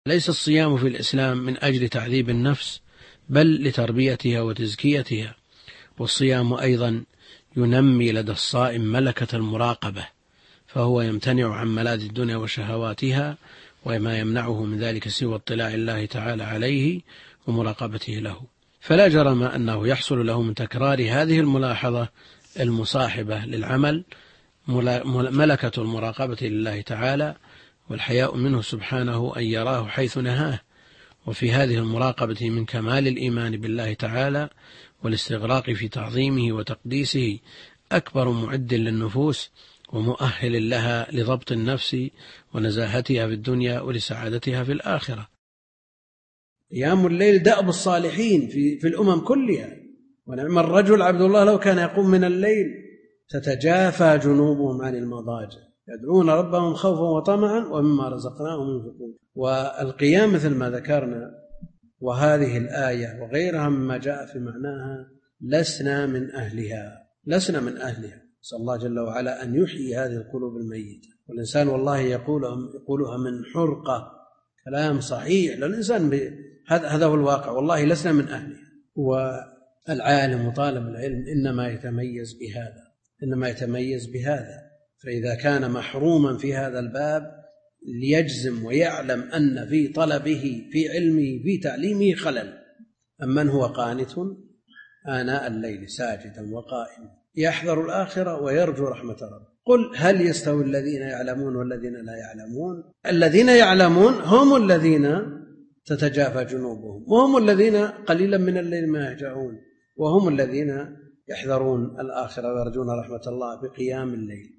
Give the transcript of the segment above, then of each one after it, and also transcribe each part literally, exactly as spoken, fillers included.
ليس الصيام في الإسلام من أجل تعذيب النفس بل لتربيتها وتزكيتها، والصيام أيضا ينمي لدى الصائم ملكة المراقبة، فهو يمتنع عن ملاذ الدنيا وشهواتها وما يمنعه من ذلك سوى اطلاع الله تعالى عليه ومراقبته له، فلا جرم أنه يحصل له من تكرار هذه الملاحظة المصاحبة للعمل ملكة المراقبة لله تعالى والحياء منه سبحانه أن يراه حيث نهاه. وفي هذه المراقبة من كمال الإيمان بالله تعالى والاستغراق في تعظيمه وتقديسه أكبر معد للنفوس ومؤهل لها لضبط النفس ونزاهتها في الدنيا ولسعادتها في الآخرة. قيام الليل دأب الصالحين في, في الأمم كلها، ونعم الرجل عبد الله لو كان يقوم من الليل. تتجافى جنوبهم عن المضاجع يدعون ربهم خوفا وطمعا ومما رزقناهم ينفقون. والقيام مثل ما ذكرنا وهذه الآية وغيرها مما جاء في معناها لسنا من أهلها لسنا من أهلها نسأل الله جل وعلا أن يحيي هذه القلوب الميتة. والإنسان والله يقولها من حرقة، كلام صحيح للإنسان، هذا هو الواقع، والله لسنا من أهلها. والعالم وطالب العلم إنما يتميز بهذا إنما يتميز بهذا فإذا كان محروما في هذا الباب ليجزم ويعلم أن في طلبه في علمه في تعليمه خلل. أمن هو قانت آناء الليل ساجدا وقائما يحذر الآخرة ويرجو رحمة ربه. قل هل يستوي الذين يعلمون والذين لا يعلمون؟ الذين يعلمون هم الذين تتجافى جنوبهم، وهم الذين قليلا من الليل ما يهجعون، وهم الذين يحذرون الآخرة ويرجون رحمة الله بقيام الليل.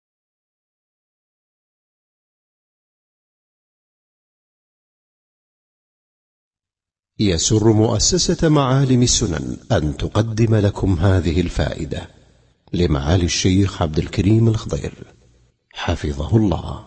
يسر مؤسسة معالم السنن أن تقدم لكم هذه الفائدة لمعالي الشيخ عبد الكريم الخضير حفظه الله.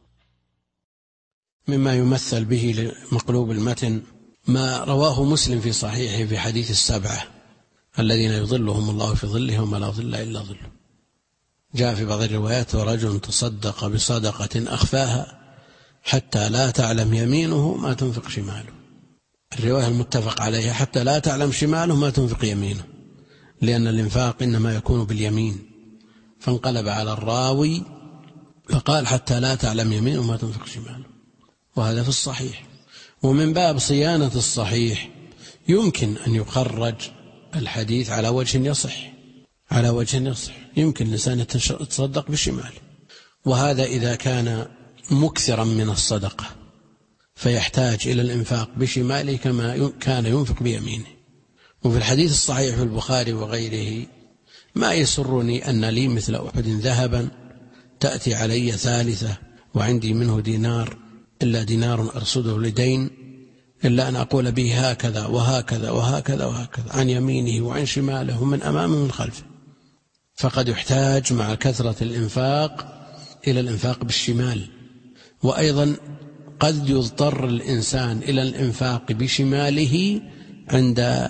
مما يمثل به لمقلوب المتن ما رواه مسلم في صحيحه في حديث السبعة الذين يظلهم الله في ظله وما لا ظل إلا ظله. جاء في بعض الروايات ورجل تصدق بصدقة أخفاها حتى لا تعلم يمينه ما تنفق شماله. الرواية المتفق عليها حتى لا تعلم شماله ما تنفق يمينه، لأن الإنفاق إنما يكون باليمين، فانقلب على الراوي فقال حتى لا تعلم يمينه ما تنفق شماله، وهذا في الصحيح. ومن باب صيانة الصحيح يمكن أن يخرج الحديث على وجه يصح على وجه يصح يمكن الإنسان يتصدق بالشمال، وهذا إذا كان مكثرا من الصدقة فيحتاج إلى الإنفاق بشماله كما كان ينفق بيمينه. وفي الحديث الصحيح في البخاري وغيره ما يسرني أن لي مثل أحد ذهبا تأتي علي ثالثة وعندي منه دينار إلا دينار أرصده لدين إلا أن أقول به هكذا وهكذا وهكذا وهكذا عن يمينه وعن شماله ومن أمامه ومن خلفه، فقد يحتاج مع كثرة الإنفاق إلى الإنفاق بالشمال. وأيضا قد يضطر الإنسان إلى الإنفاق بشماله عند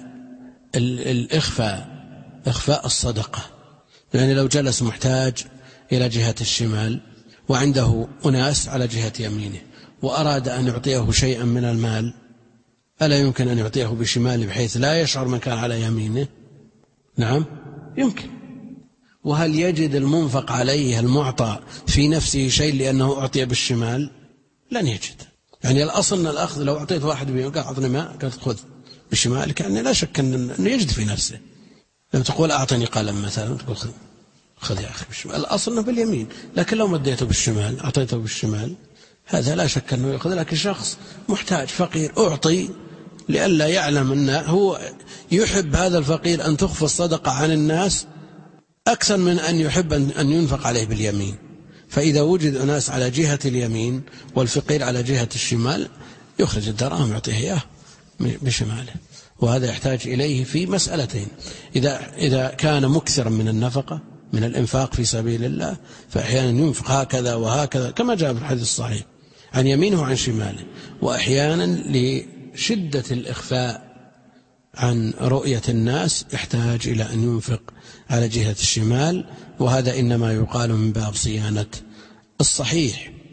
الإخفاء إخفاء الصدقة، يعني لو جلس محتاج إلى جهة الشمال وعنده أناس على جهة يمينه وأراد أن يعطيه شيئا من المال، ألا يمكن أن يعطيه بشماله بحيث لا يشعر من كان على يمينه؟ نعم يمكن. وهل يجد المنفق عليه المعطى في نفسه شيء لأنه أعطي بالشمال؟ لن يجد. يعني الأصل أن الأخذ لو أعطيت واحد بيوم قال أعطني ماء قال خذ بشمالك، يعني لا شك أنه يجد في نفسه. لما تقول أعطني قلم مثلا تقول خذ خذ يا أخي بالشمال، الأصل أنه باليمين، لكن لو مديته بالشمال أعطيته بالشمال هذا لا شك أنه يأخذ. لكن شخص محتاج فقير أعطي لئلا يعلم أنه هو يحب هذا الفقير أن تخفى الصدقة عن الناس أكثر من أن يحب أن ينفق عليه باليمين. فإذا وجد أناس على جهة اليمين والفقير على جهة الشمال يخرج الدراهم يعطيه إياه بشماله. وهذا يحتاج إليه في مسألتين: إذا إذا كان مكثرا من النفقة من الإنفاق في سبيل الله فأحيانا ينفق هكذا وهكذا كما جاء في الحديث الصحيح عن يمينه وعن شماله، وأحيانا لشدة الإخفاء عن رؤية الناس يحتاج إلى أن ينفق على جهة الشمال، وهذا إنما يقال من باب صيانة الصحيح.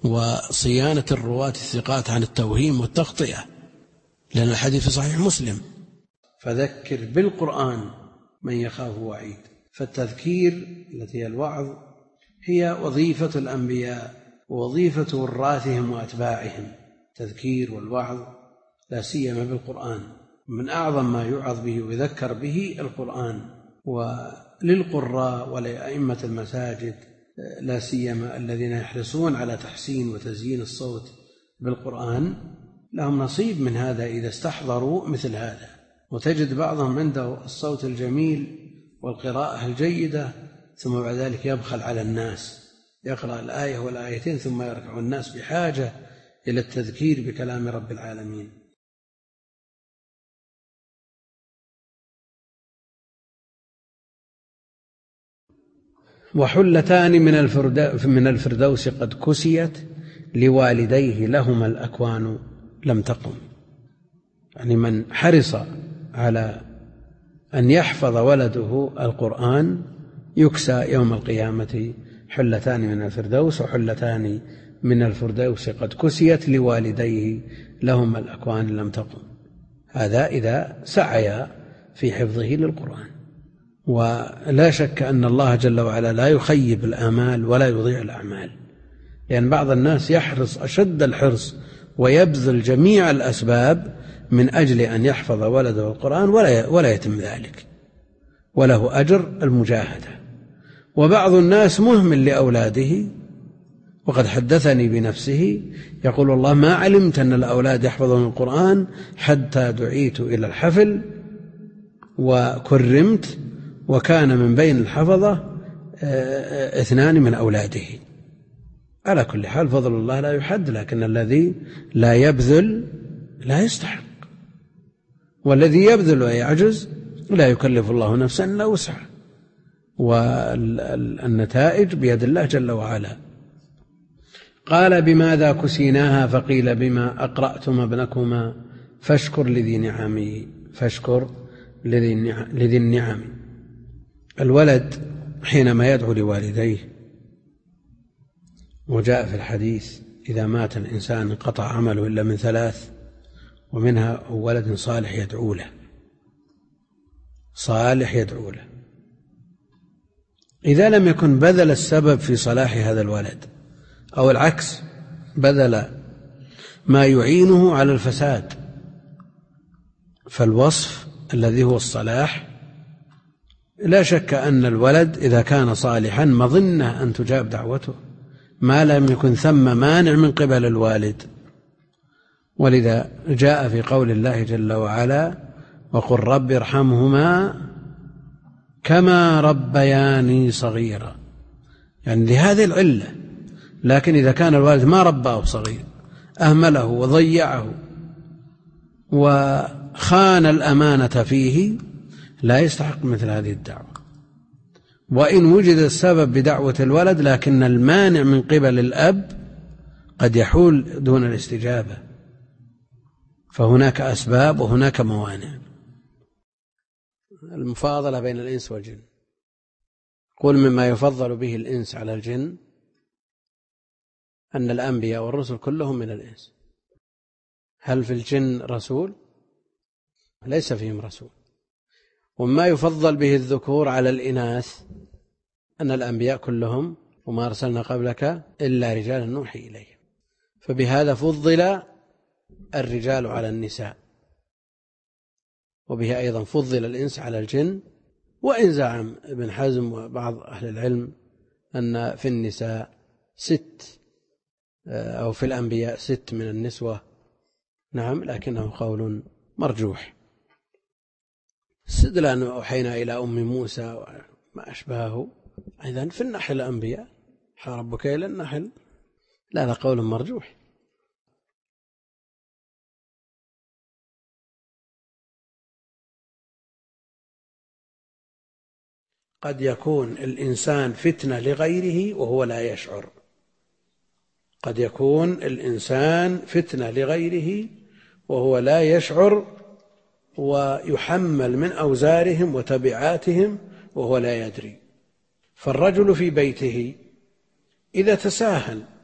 وصيانة الرواة الثقات عن التوهيم والتخطئة، لأن الحديث في صحيح مسلم: فذكر بالقرآن من يخاف وعيد. فالتذكير التي هي الوعظ هي وظيفة الأنبياء ووظيفة وراثهم وأتباعهم، تذكير والوعظ، لا سيما بالقرآن. من أعظم ما يوعظ به ويذكر به القرآن. وللقراء ولأئمة المساجد لا سيما الذين يحرصون على تحسين وتزيين الصوت بالقرآن لهم نصيب من هذا إذا استحضروا مثل هذا. وتجد بعضهم عنده الصوت الجميل والقراءة الجيدة ثم بعد ذلك يبخل على الناس، يقرأ الآية والآيتين ثم يركع. الناس بحاجة إلى التذكير بكلام رب العالمين. وحلتان من الفردوس قد كسيت لوالديه لهما الأكوان لم تقم. يعني من حرص على أن يحفظ ولده القرآن يكسى يوم القيامة حلتان من الفردوس، وحلتان من الفردوس قد كسيت لوالديه لهما الأكوان لم تقم. هذا إذا سعي في حفظه للقرآن. ولا شك أن الله جل وعلا لا يخيب الآمال ولا يضيع الأعمال، لأن بعض الناس يحرص أشد الحرص ويبذل جميع الأسباب من أجل أن يحفظ ولده القرآن ولا يتم ذلك، وله أجر المجاهدة. وبعض الناس مهمل لأولاده، وقد حدثني بنفسه يقول: الله ما علمت أن الأولاد يحفظون القرآن حتى دعيت إلى الحفل وكرمت، وكان من بين الحفظة اثنان من أولاده. على كل حال فضل الله لا يحد، لكن الذي لا يبذل لا يستحق، والذي يبذل ويعجز لا يكلف الله نفسا إلا وسعها، والنتائج بيد الله جل وعلا. قال: بماذا كسيناها؟ فقيل: بما أقرأتم ابنكما فاشكر لذي نعمه فاشكر لذي النعم. الولد حينما يدعو لوالديه، وجاء في الحديث: إذا مات الإنسان انقطع عمله إلا من ثلاث، ومنها ولد صالح يدعو له، صالح يدعو له. إذا لم يكن بذل السبب في صلاح هذا الولد، أو العكس بذل ما يعينه على الفساد، فالوصف الذي هو الصلاح لا شك أن الولد إذا كان صالحا مظنة أن تجاب دعوته ما لم يكن ثم مانع من قبل الوالد. ولذا جاء في قول الله جل وعلا: وقل رب ارحمهما كما ربياني صغيرا، يعني لهذه العلة. لكن إذا كان الوالد ما رباه صغير، أهمله وضيعه وخان الأمانة فيه، لا يستحق مثل هذه الدعوة. وإن وجد السبب بدعوة الولد لكن المانع من قبل الأب قد يحول دون الاستجابة، فهناك أسباب وهناك موانع. المفاضلة بين الإنس والجن. قل: مما يفضل به الإنس على الجن أن الأنبياء والرسل كلهم من الإنس. هل في الجن رسول؟ ليس فيهم رسول. وما يفضل به الذكور على الإناث أن الأنبياء كلهم وما أرسلنا قبلك إلا رجالا نوحي إليهم، فبهذا فضل الرجال على النساء، وبه أيضا فضل الإنس على الجن. وإن زعم ابن حزم وبعض أهل العلم أن في النساء ست أو في الأنبياء ست من النسوة، نعم، لكنه قول مرجوح. استدلال أوحينا إلى أم موسى وما أشبهه، إذن في النحل الأنبياء ربك إلى النحل، لا هذا قول مرجوح. قد يكون الإنسان فتنة لغيره وهو لا يشعر، قد يكون الإنسان فتنة لغيره وهو لا يشعر، ويحمل من أوزارهم وتبعاتهم وهو لا يدري. فالرجل في بيته إذا تساهل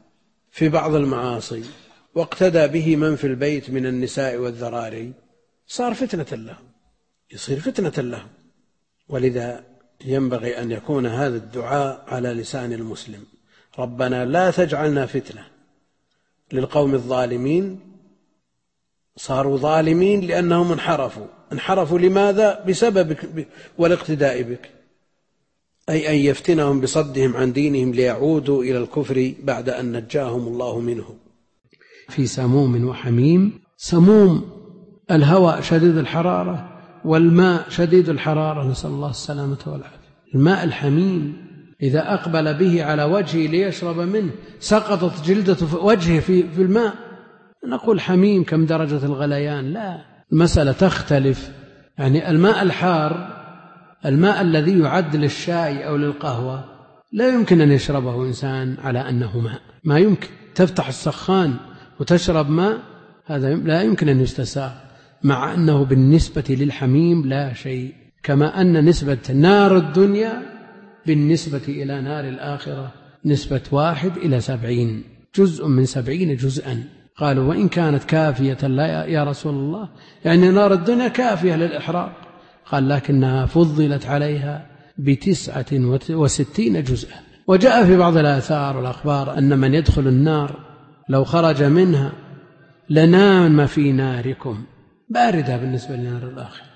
في بعض المعاصي واقتدى به من في البيت من النساء والذراري صار فتنة له، يصير فتنة له. ولذا ينبغي أن يكون هذا الدعاء على لسان المسلم: ربنا لا تجعلنا فتنة للقوم الظالمين. صاروا ظالمين لأنهم انحرفوا. انحرفوا لماذا؟ بسببك والاقتداء بك، أي أن يفتنهم بصدهم عن دينهم ليعودوا إلى الكفر بعد أن نجاهم الله منه. في سموم وحميم. سموم الهواء شديد الحرارة، والماء شديد الحرارة، نسأل الله السلامة والعافية. الماء الحميم إذا أقبل به على وجهه ليشرب منه سقطت جلدة وجهه في الماء. نقول حميم كم درجة الغليان؟ لا، المسألة تختلف. يعني الماء الحار، الماء الذي يعد للشاي أو للقهوة، لا يمكن أن يشربه إنسان على أنه ماء، ما يمكن. تفتح السخان وتشرب ماء، هذا لا يمكن أن يستساغ، مع أنه بالنسبة للحميم لا شيء. كما أن نسبة نار الدنيا بالنسبة إلى نار الآخرة نسبة واحد إلى سبعين، جزء من سبعين جزءا. قالوا وإن كانت كافية لا يا رسول الله، يعني نار الدنيا كافية للإحراق. قال لكنها فضلت عليها بتسعة وستين جزءا. وجاء في بعض الآثار والأخبار أن من يدخل النار لو خرج منها لنام في ناركم، باردة بالنسبة لنار الآخرة.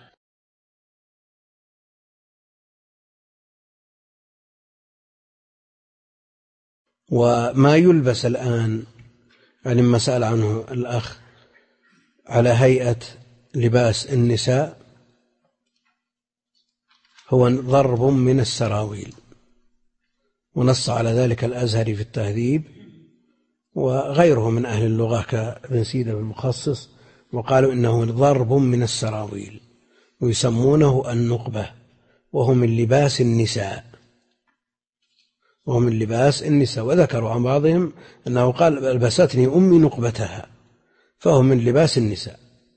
وما يلبس الآن، يعني ما سأل عنه الأخ، على هيئة لباس النساء، هو ضرب من السراويل، ونص على ذلك الأزهري في التهذيب وغيره من أهل اللغة كابن سيدة المخصص، وقالوا إنه ضرب من السراويل، ويسمونه النقبة، وهو من لباس النساء، وهو من لباس النساء. وذكروا عن بعضهم أنه قال ألبستني أمي نقبتها، فهو من لباس النساء.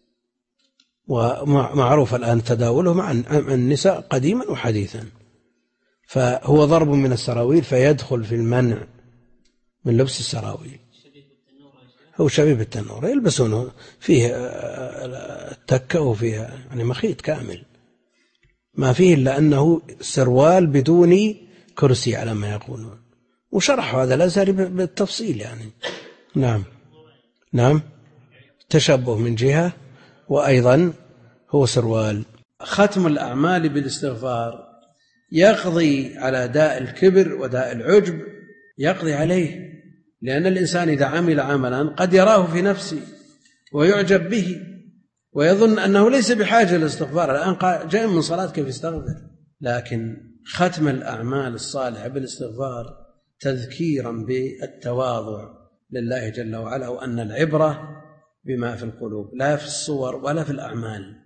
ومعروف الآن تداوله مع النساء قديما وحديثا. فهو ضرب من السراويل، فيدخل في المنع من لبس السراويل. هو شبيب التنور، يلبسونه فيه التكة وفيه يعني مخيط كامل، ما فيه إلا أنه سروال بدون كرسي على ما يقولون. وشرح هذا الأزهري بالتفصيل يعني. نعم نعم، تشبه من جهة، وأيضا هو سروال. ختم الأعمال بالاستغفار يقضي على داء الكبر وداء العجب، يقضي عليه. لأن الإنسان إذا عمل عملا قد يراه في نفسه ويعجب به ويظن أنه ليس بحاجة للاستغفار، الآن جاء من صلاة كيف يستغفر. لكن ختم الأعمال الصالحة بالاستغفار تذكيرا بالتواضع لله جل وعلا، وأن العبرة بما في القلوب لا في الصور ولا في الأعمال.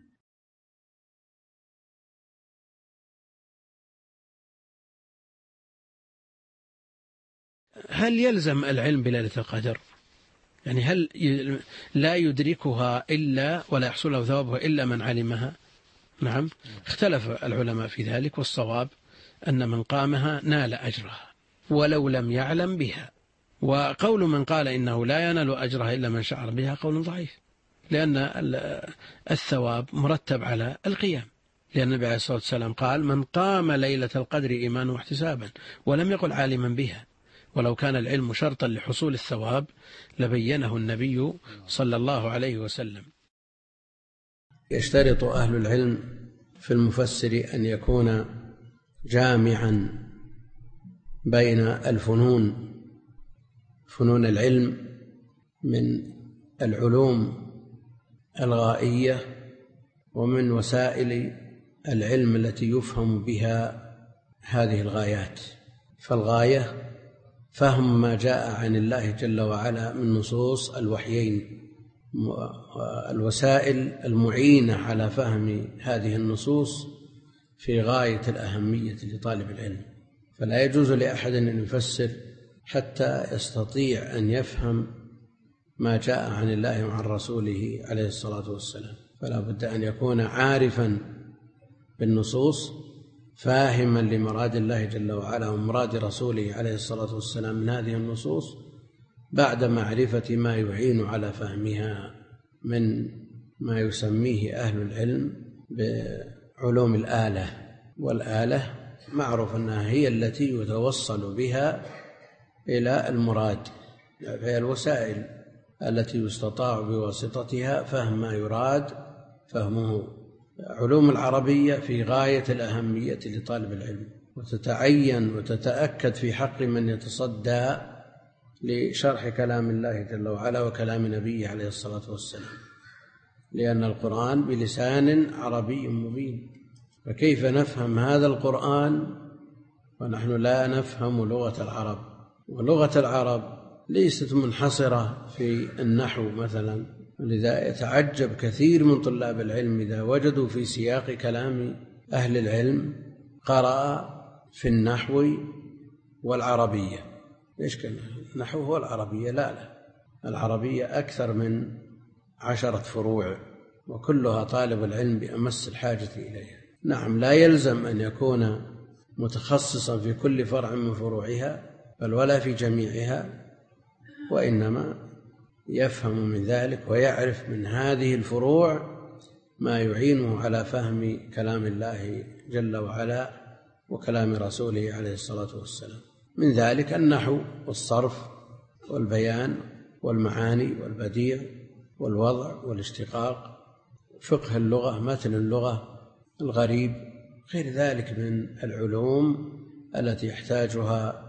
هل يلزم العلم بليلة القدر؟ يعني هل لا يدركها إلا ولا يحصل له ثوابها إلا من علمها؟ نعم، اختلف العلماء في ذلك، والصواب أن من قامها نال أجرها ولو لم يعلم بها. وقول من قال إنه لا ينال أجرها إلا من شعر بها قول ضعيف، لأن الثواب مرتب على القيام، لأن النبي عليه الصلاة والسلام قال من قام ليلة القدر إيمانا واحتسابا، ولم يقل عالما بها. ولو كان العلم شرطا لحصول الثواب لبينه النبي صلى الله عليه وسلم. يشترط أهل العلم في المفسر أن يكون جامعا بين الفنون، فنون العلم من العلوم الغائية ومن وسائل العلم التي يفهم بها هذه الغايات. فالغاية فهم ما جاء عن الله جل وعلا من نصوص الوحيين، الوسائل المعينة على فهم هذه النصوص في غاية الأهمية لطالب العلم. فلا يجوز لأحد أن يفسر حتى يستطيع أن يفهم ما جاء عن الله وعن رسوله عليه الصلاة والسلام. فلا بد أن يكون عارفا بالنصوص، فاهما لمراد الله جل وعلا ومراد رسوله عليه الصلاة والسلام من هذه النصوص، بعد معرفة ما يعين على فهمها من ما يسميه أهل العلم بعلوم الآلة. والآلة معروف أنها هي التي يتوصل بها إلى المراد، هي الوسائل التي يستطاع بواسطتها فهم ما يراد فهمه. علوم العربية في غاية الأهمية لطالب العلم، وتتعين وتتأكد في حق من يتصدى لشرح كلام الله جل وعلا وكلام نبيه عليه الصلاة والسلام، لأن القرآن بلسان عربي مبين. فكيف نفهم هذا القرآن ونحن لا نفهم لغة العرب؟ ولغة العرب ليست منحصرة في النحو مثلا، ولذا يتعجب كثير من طلاب العلم إذا وجدوا في سياق كلام أهل العلم قرأ في النحو والعربية. إيش كان النحو هو العربية؟ لا لا، العربية أكثر من عشرة فروع، وكلها طالب العلم بأمس الحاجة إليها. نعم، لا يلزم أن يكون متخصصا في كل فرع من فروعها بل ولا في جميعها، وإنما يفهم من ذلك ويعرف من هذه الفروع ما يعينه على فهم كلام الله جل وعلا وكلام رسوله عليه الصلاة والسلام. من ذلك النحو والصرف والبيان والمعاني والبديع والوضع والاشتقاق، فقه اللغة، متن اللغة، الغريب، غير ذلك من العلوم التي يحتاجها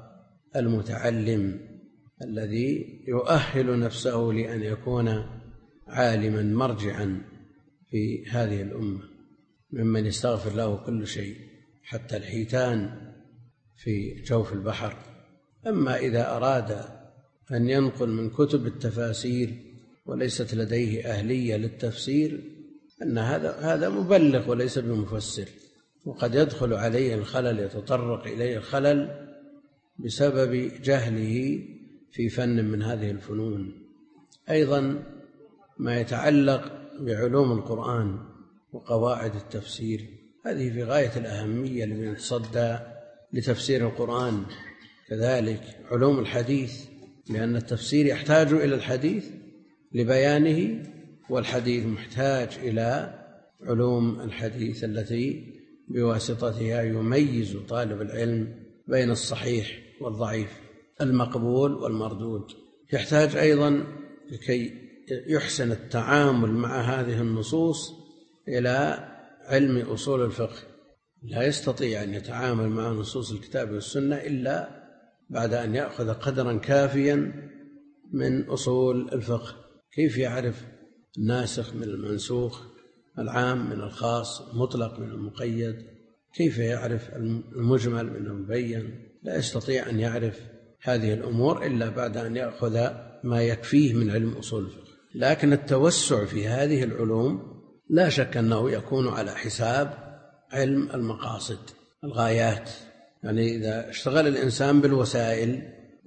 المتعلم الذي يؤهل نفسه لأن يكون عالما مرجعا في هذه الأمة، ممن يستغفر له كل شيء حتى الحيتان في جوف البحر. أما إذا أراد أن ينقل من كتب التفاسير وليست لديه أهلية للتفسير، أن هذا هذا مبلغ وليس بمفسر، وقد يدخل عليه الخلل، يتطرق إليه الخلل بسبب جهله في فن من هذه الفنون. أيضا ما يتعلق بعلوم القرآن وقواعد التفسير، هذه في غاية الأهمية لمن يتصدى لتفسير القرآن. كذلك علوم الحديث، لأن التفسير يحتاج إلى الحديث لبيانه، والحديث محتاج إلى علوم الحديث التي بواسطتها يميز طالب العلم بين الصحيح والضعيف، المقبول والمردود. يحتاج أيضا لكي يحسن التعامل مع هذه النصوص إلى علم أصول الفقه. لا يستطيع أن يتعامل مع نصوص الكتاب والسنة إلا بعد أن يأخذ قدرا كافيا من أصول الفقه. كيف يعرف الناسخ من المنسوخ، العام من الخاص، المطلق من المقيد؟ كيف يعرف المجمل من المبين؟ لا يستطيع أن يعرف هذه الأمور إلا بعد أن يأخذ ما يكفيه من علم أصول الفقه. لكن التوسع في هذه العلوم لا شك أنه يكون على حساب علم المقاصد، الغايات. يعني إذا اشتغل الإنسان بالوسائل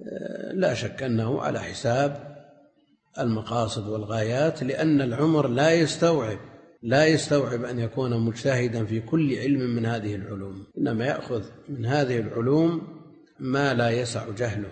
لا شك أنه على حساب المقاصد والغايات، لأن العمر لا يستوعب لا يستوعب أن يكون مجتهدا في كل علم من هذه العلوم، إنما يأخذ من هذه العلوم ما لا يسع جهله.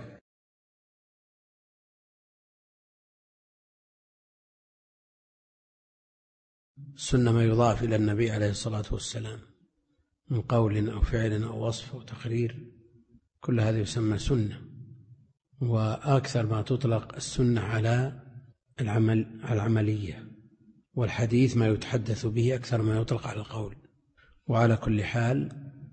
السنة ما يضاف إلى النبي عليه الصلاة والسلام من قول أو فعل أو وصف أو تقرير، كل هذا يسمى سنة. وأكثر ما تطلق السنة على العمل على العملية، والحديث ما يتحدث به أكثر ما يطلق على القول. وعلى كل حال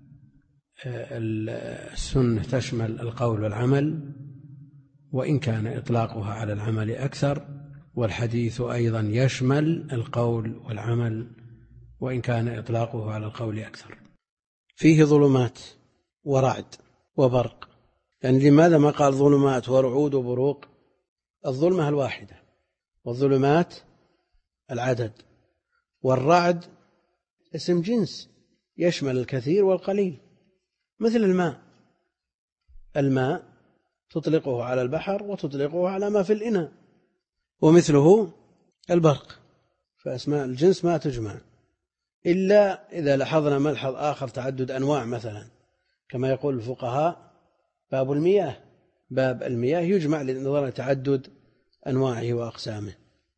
السنة تشمل القول والعمل، وإن كان إطلاقها على العمل أكثر، والحديث أيضا يشمل القول والعمل وإن كان إطلاقه على القول أكثر. فيه ظلمات ورعد وبرق. يعني لماذا ما قال ظلمات ورعود وبروق؟ الظلمة الواحدة، والظلمات العدد، والرعد اسم جنس يشمل الكثير والقليل، مثل الماء. الماء تطلقه على البحر وتطلقه على ما في الإناء، ومثله البرق. فأسماء الجنس ما تجمع إلا إذا لاحظنا ملحظ آخر، تعدد أنواع مثلا، كما يقول الفقهاء باب المياه، باب المياه يجمع لنظر تعدد أنواعه وأقسامه.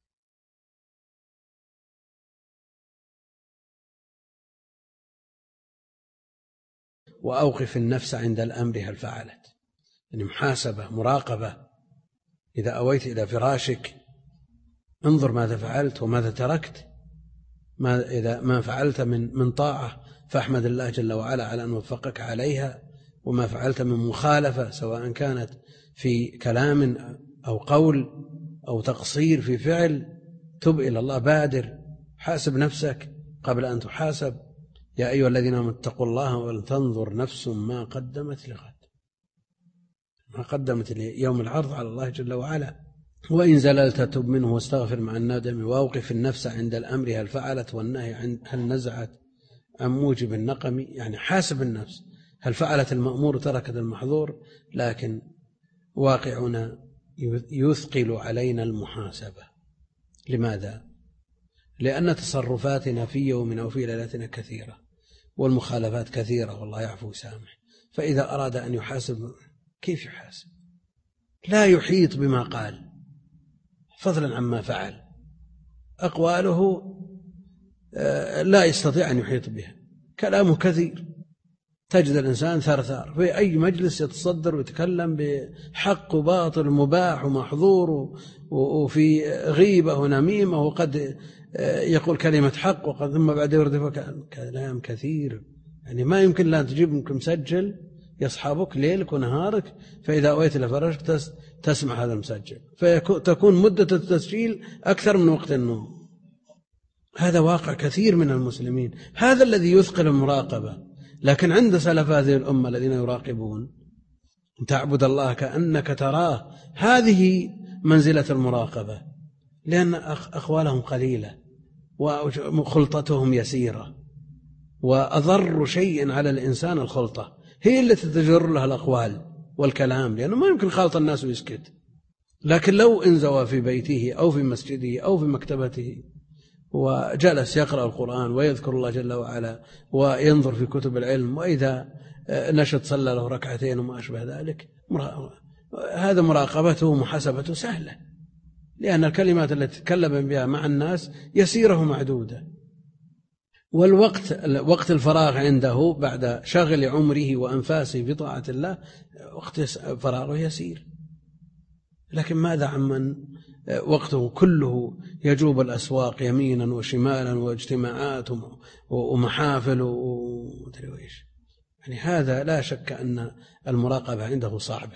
وأوقف النفس عند الأمر هل فعلت، يعني محاسبة مراقبة. إذا أويت إلى فراشك انظر ماذا فعلت وماذا تركت. ما إذا ما فعلت من من طاعة فاحمد الله جل وعلا على أن وفقك عليها، وما فعلت من مخالفة سواء كانت في كلام أو قول أو تقصير في فعل تب إلى الله، بادر، حاسب نفسك قبل أن تحاسب. يا أيها الذين آمنوا اتقوا الله ولتنظر نفس ما قدمت لغد، ما قدمت ليوم العرض على الله جل وعلا. وإن زللت تب منه واستغفر مع الندم. وأوقف النفس عند الأمر هل فعلت، والنهي هل نزعت عن موجب النقم، يعني حاسب النفس هل فعلت المأمور تركت المحظور. لكن واقعنا يثقل علينا المحاسبة. لماذا؟ لأن تصرفاتنا في يومنا وفي ليلتنا كثيرة، والمخالفات كثيرة، والله يعفو ويسامح. فإذا أراد أن يحاسب كيف يحاسب؟ لا يحيط بما قال فضلا عما فعل. أقواله لا يستطيع أن يحيط بها، كلامه كثير. تجد الإنسان ثرثار في أي مجلس يتصدر ويتكلم بحق وباطل مباح ومحظور، وفي غيبة ونميمة، وقد يقول كلمة حق وقد ثم بعد يردف كلام كثير. يعني ما يمكن لا تجيب منك مسجل يصحبك ليلك ونهارك، فإذا أويت لفرشك تسمع هذا المسجل، فتكون مدة التسجيل أكثر من وقت النوم. هذا واقع كثير من المسلمين، هذا الذي يثقل المراقبة. لكن عند سلف هذه الأمة الذين يراقبون تعبد الله كأنك تراه، هذه منزلة المراقبة، لأن أقوالهم قليلة وخلطتهم يسيرة، وأضر شيء على الإنسان الخلطة، هي التي تجر له الأقوال والكلام، لأنه ما يمكن خالط الناس ويسكت. لكن لو انزوى في بيته أو في مسجده أو في مكتبته وجلس يقرأ القرآن ويذكر الله جل وعلا وينظر في كتب العلم، وإذا نشط صلى له ركعتين وما أشبه ذلك، هذا مراقبته ومحاسبته سهلة، لأن الكلمات التي تكلم بها مع الناس يسيرة ومعدودة. والوقت وقت الفراغ عنده بعد شغل عمره وأنفاسه بطاعة الله وقت فراغه يسير. لكن ماذا عمن وقته كله يجوب الأسواق يمينا وشمالا واجتماعات ومحافل ومدري وإيش؟ يعني هذا لا شك أن المراقبة عنده صعبة.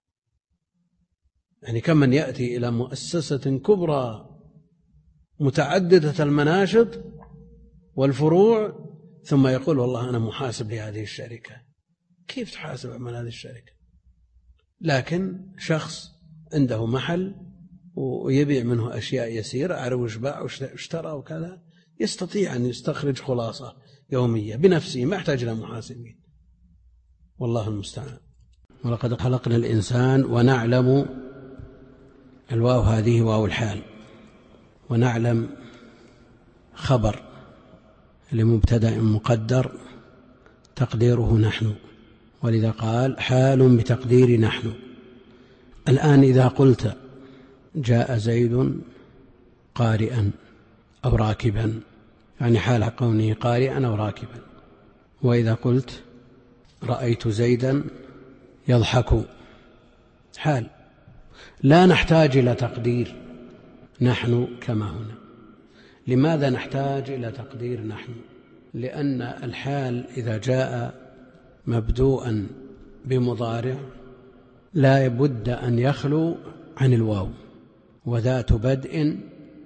يعني كم من يأتي إلى مؤسسة كبرى متعددة المناشط والفروع ثم يقول والله أنا محاسب لهذه الشركة. كيف تحاسب عمل هذه الشركة؟ لكن شخص عنده محل ويبيع منه أشياء يسيرة، عروش باع واشترى وكذا، يستطيع أن يستخرج خلاصة يومية بنفسه، ما يحتاج إلى محاسبين. والله المستعان. ولقد خلقنا الإنسان ونعلم، الواو هذه واو الحال، ونعلم خبر لمبتدأ مقدر تقديره نحن، ولذا قال حال بتقدير نحن. الآن إذا قلت جاء زيد قارئا أو راكبا، يعني حال كونه قارئا أو راكبا. وإذا قلت رأيت زيدا يضحك، حال، لا نحتاج إلى تقدير نحن كما هنا. لماذا نحتاج إلى تقدير نحن؟ لأن الحال إذا جاء مبدوءا بمضارع لا بد أن يخلو عن الواو، وذات بدء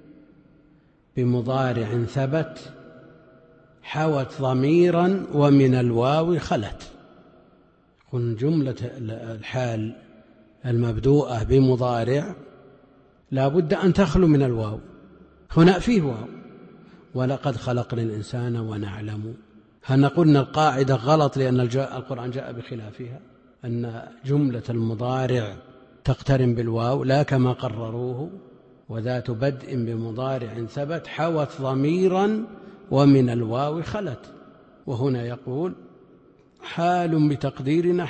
بمضارع ثبت حوت ضميرا ومن الواو خلت. قل جملة الحال المبدوءة بمضارع لا بد أن تخلو من الواو، هنا فيه واو. ولقد خلقنا الإنسان ونعلم. هل نقول أن القاعدة غلط لأن القرآن جاء بخلافها، أن جملة المضارع تقترن بالواو؟ لا، كما قرروه، وذات بدء بمضارع ثبت حوت ضميرا ومن الواو خلت. وهنا يقول حال بتقدير نحن،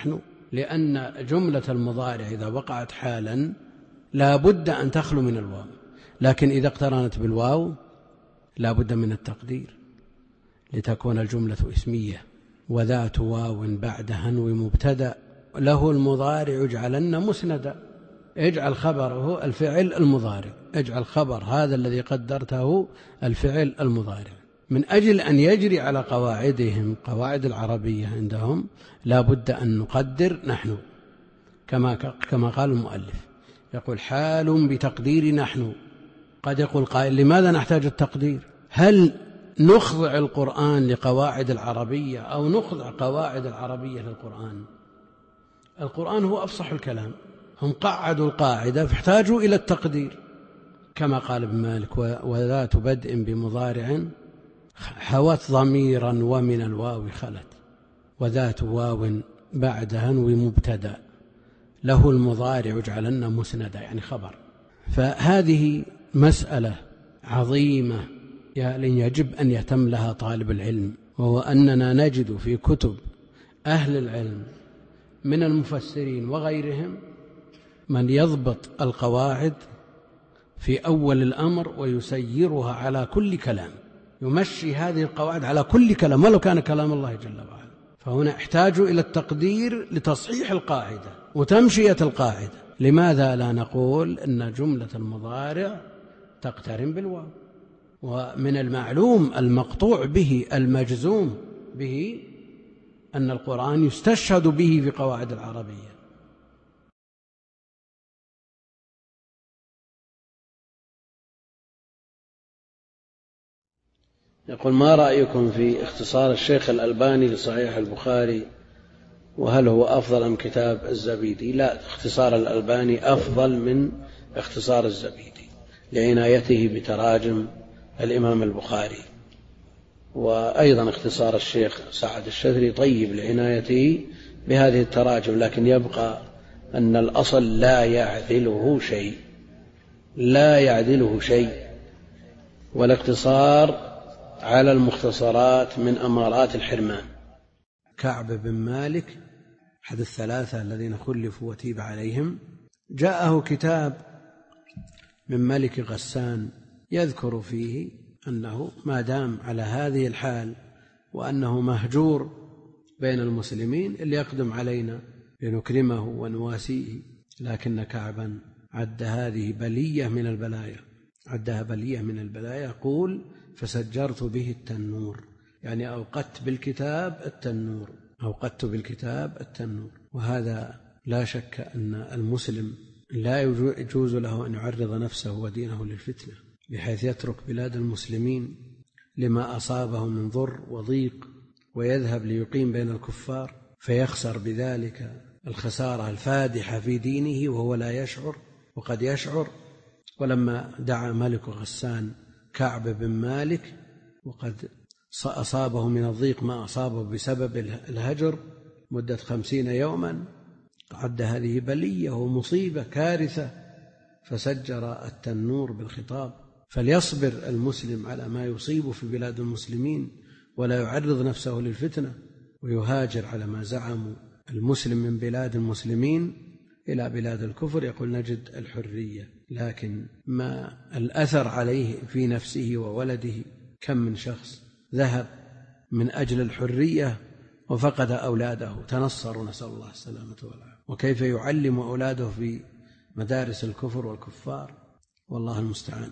لأن جملة المضارع إذا وقعت حالا لا بد أن تخلو من الواو، لكن إذا اقترنت بالواو لا بد من التقدير لتكون الجملة اسمية. وذات واو بعد هنو مبتدأ له المضارع اجعلن مسندا، اجعل خبره الفعل المضارع، اجعل خبر هذا الذي قدرته الفعل المضارع، من أجل أن يجري على قواعدهم قواعد العربية عندهم لا بد أن نقدر نحن كما كما قال المؤلف، يقول حال بتقدير نحن. قد يقول قائل لماذا نحتاج التقدير؟ هل نخضع القرآن لقواعد العربية أو نخضع قواعد العربية للقرآن؟ القرآن هو أفصح الكلام، هم قعدوا القاعدة فاحتاجوا إلى التقدير، كما قال ابن مالك وذات بدء بمضارع حوت ضميرا ومن الواو خلت، وذات واو بعد هنو مبتدأ له المضارع اجعلن مسندا يعني خبر. فهذه مسألة عظيمة يجب أن يهتم لها طالب العلم، وهو أننا نجد في كتب أهل العلم من المفسرين وغيرهم من يضبط القواعد في أول الأمر ويسيرها على كل كلام، يمشي هذه القواعد على كل كلام ولو كان كلام الله جل وعلا. فهنا احتاجوا إلى التقدير لتصحيح القاعدة وتمشية القاعدة. لماذا لا نقول أن جملة المضارع تقترن بالواو؟ ومن المعلوم المقطوع به المجزوم به أن القرآن يستشهد به في قواعد العربية. يقول ما رأيكم في اختصار الشيخ الألباني لصحيح البخاري، وهل هو أفضل أم كتاب الزبيدي؟ لا، اختصار الألباني أفضل من اختصار الزبيدي لعنايته بتراجم الإمام البخاري، وأيضا اختصار الشيخ سعد الشذري طيب لعنايته بهذه التراجم، لكن يبقى أن الأصل لا يعدله شيء، لا يعدله شيء، والاقتصار على المختصرات من أمارات الحرمان. كعب بن مالك أحد الثلاثة الذين خلفوا وتيب عليهم، جاءه كتاب من ملك غسان يذكر فيه أنه ما دام على هذه الحال وأنه مهجور بين المسلمين اللي يقدم علينا لنكرمه ونواسيه، لكن كعبا عد هذه بلية من البلايا، عدها بلية من البلايا. يقول فسجرت به التنور، يعني أوقدت بالكتاب التنور، أوقدت بالكتاب التنور. وهذا لا شك أن المسلم لا يجوز له أن يعرض نفسه ودينه للفتنة، بحيث يترك بلاد المسلمين لما أصابه من ضر وضيق ويذهب ليقيم بين الكفار، فيخسر بذلك الخسارة الفادحة في دينه وهو لا يشعر، وقد يشعر. ولما دعا ملك غسان كعب بن مالك وقد أصابه من الضيق ما أصابه بسبب الهجر مدة خمسين يوما، عد هذه بلية ومصيبة كارثة، فسجر التنور بالخطاب. فليصبر المسلم على ما يصيب في بلاد المسلمين ولا يعرض نفسه للفتنة ويهاجر على ما زعموا المسلم من بلاد المسلمين إلى بلاد الكفر. يقول نجد الحرية، لكن ما الأثر عليه في نفسه وولده. كم من شخص ذهب من أجل الحرية وفقد أولاده، تنصروا نسأل الله السلامة والعافية، وكيف يعلم أولاده في مدارس الكفر والكفار، والله المستعان.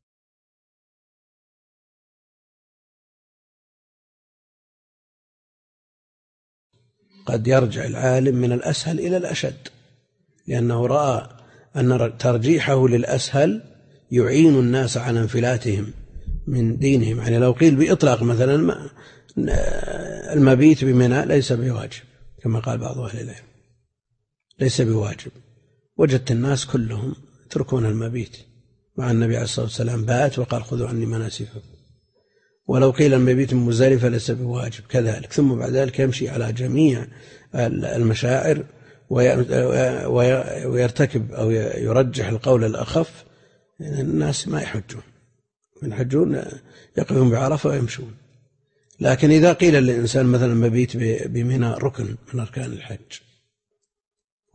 قد يرجع العالم من الأسهل إلى الأشد، لأنه رأى أن ترجيحه للأسهل يعين الناس على انفلاتهم من دينهم. يعني لو قيل بإطلاق مثلا المبيت بمنى ليس بواجب كما قال بعض أهل العلم، ليس بواجب، وجدت الناس كلهم يتركون المبيت مع النبي عليه الصلاة والسلام بات وقال خذوا عني مناسككم. ولو قيل المبيت من مزدلفة ليس بواجب كذلك، ثم بعد ذلك يمشي على جميع المشاعر ويرتكب أو يرجح القول الأخف. الناس ما يحجون، من يحجون يقفون بعرفة ويمشون. لكن إذا قيل للإنسان مثلا مبيت بمنى ركن من أركان الحج،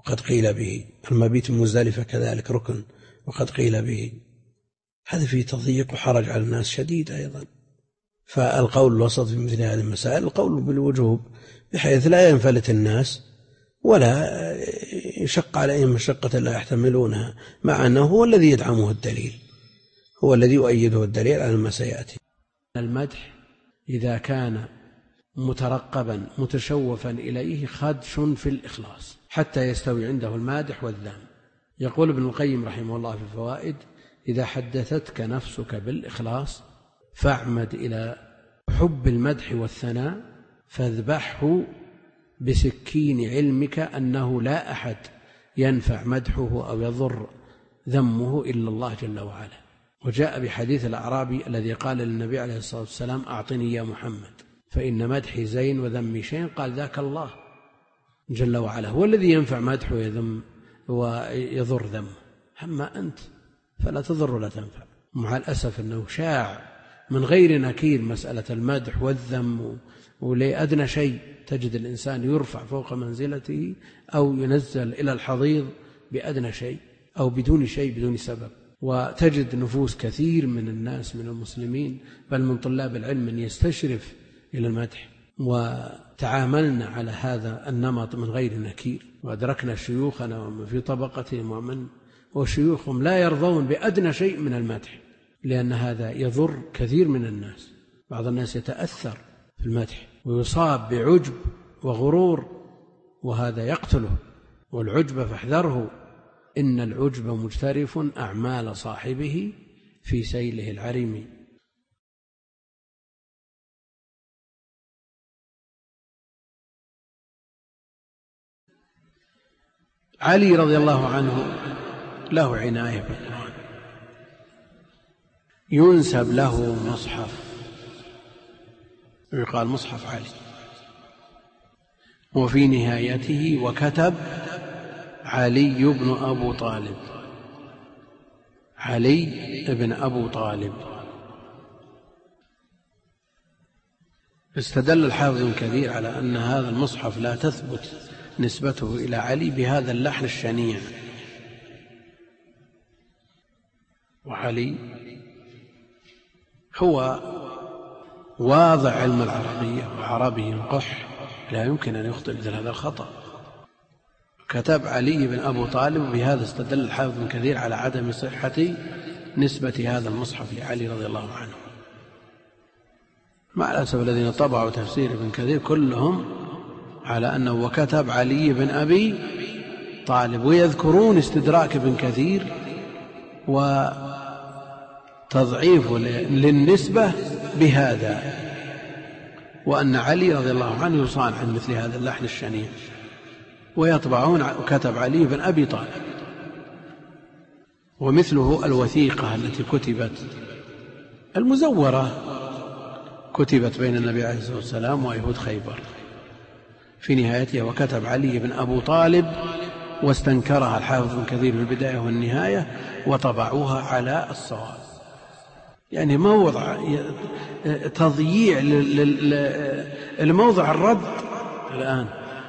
وقد قيل به، المبيت مزدلفة كذلك ركن وقد قيل به. هذا فيه تضييق وحرج على الناس شديد أيضا. فالقول الوسط في مثل هذه المسائل القول بالوجوب، بحيث لا ينفلت الناس ولا يشق عليهم مشقة لا يحتملونها، مع أنه هو الذي يدعمه الدليل، هو الذي يؤيده الدليل على ما سيأتي. المدح إذا كان مترقبا متشوفا إليه خدش في الإخلاص حتى يستوي عنده المادح والذام. يقول ابن القيم رحمه الله في الفوائد: إذا حدثتك نفسك بالإخلاص فاعمد إلى حب المدح والثناء فاذبحه بسكين علمك أنه لا أحد ينفع مدحه أو يضر ذمه إلا الله جل وعلا. وجاء بحديث الأعرابي الذي قال للنبي عليه الصلاة والسلام: أعطني يا محمد فإن مدحي زين وذمي شين. قال: ذاك الله جل وعلا هو الذي ينفع مدحه ويذم ويضر ذمه، أما أنت فلا تضر ولا تنفع. مع الأسف أنه شاع من غير نكير مسألة المدح والذم، ولأدنى شيء تجد الإنسان يرفع فوق منزلته أو ينزل إلى الحضيض بأدنى شيء أو بدون شيء بدون سبب. وتجد نفوس كثير من الناس من المسلمين بل من طلاب العلم من يستشرف إلى المدح، وتعاملنا على هذا النمط من غير نكير، وأدركنا شيوخنا ومن في طبقتهم ومن وشيوخهم لا يرضون بأدنى شيء من المدح، لأن هذا يضر كثير من الناس. بعض الناس يتأثر في المدح ويصاب بعجب وغرور، وهذا يقتله. والعجب فاحذره، إن العجب مجترف أعمال صاحبه في سيله العريم. علي رضي الله عنه له عناية بالقرآن، ينسب له مصحف يقال مصحف علي، وفي نهايته: وكتب علي بن أبو طالب. علي بن أبو طالب. استدل الحافظ ابن كثير على أن هذا المصحف لا تثبت نسبته إلى علي بهذا اللحن الشنيع. وعلي هو واضع علم العربية وعربي قح، لا يمكن أن يخطئ مثل هذا الخطأ. كتب علي بن أبو طالب، بهذا استدل الحافظ بن كثير على عدم صحة نسبة هذا المصحف لعلي رضي الله عنه. مع الأسف الذين طبعوا تفسير ابن كثير كلهم على أنه وكتب علي بن أبي طالب، ويذكرون استدراك ابن كثير وتضعيف للنسبة بهذا، وأن علي رضي الله عنه يصان عن مثل هذا اللحن الشنيع، ويطبعون كتب علي بن أبي طالب. ومثله الوثيقة التي كتبت المزورة كتبت بين النبي عليه الصلاة والسلام ويهود خيبر، في نهايتها: وكتب علي بن أبو طالب، واستنكرها الحافظ بن كثير في البداية والنهاية وطبعوها على الصواب. يعني موضع تضييع للموضع الرد الآن،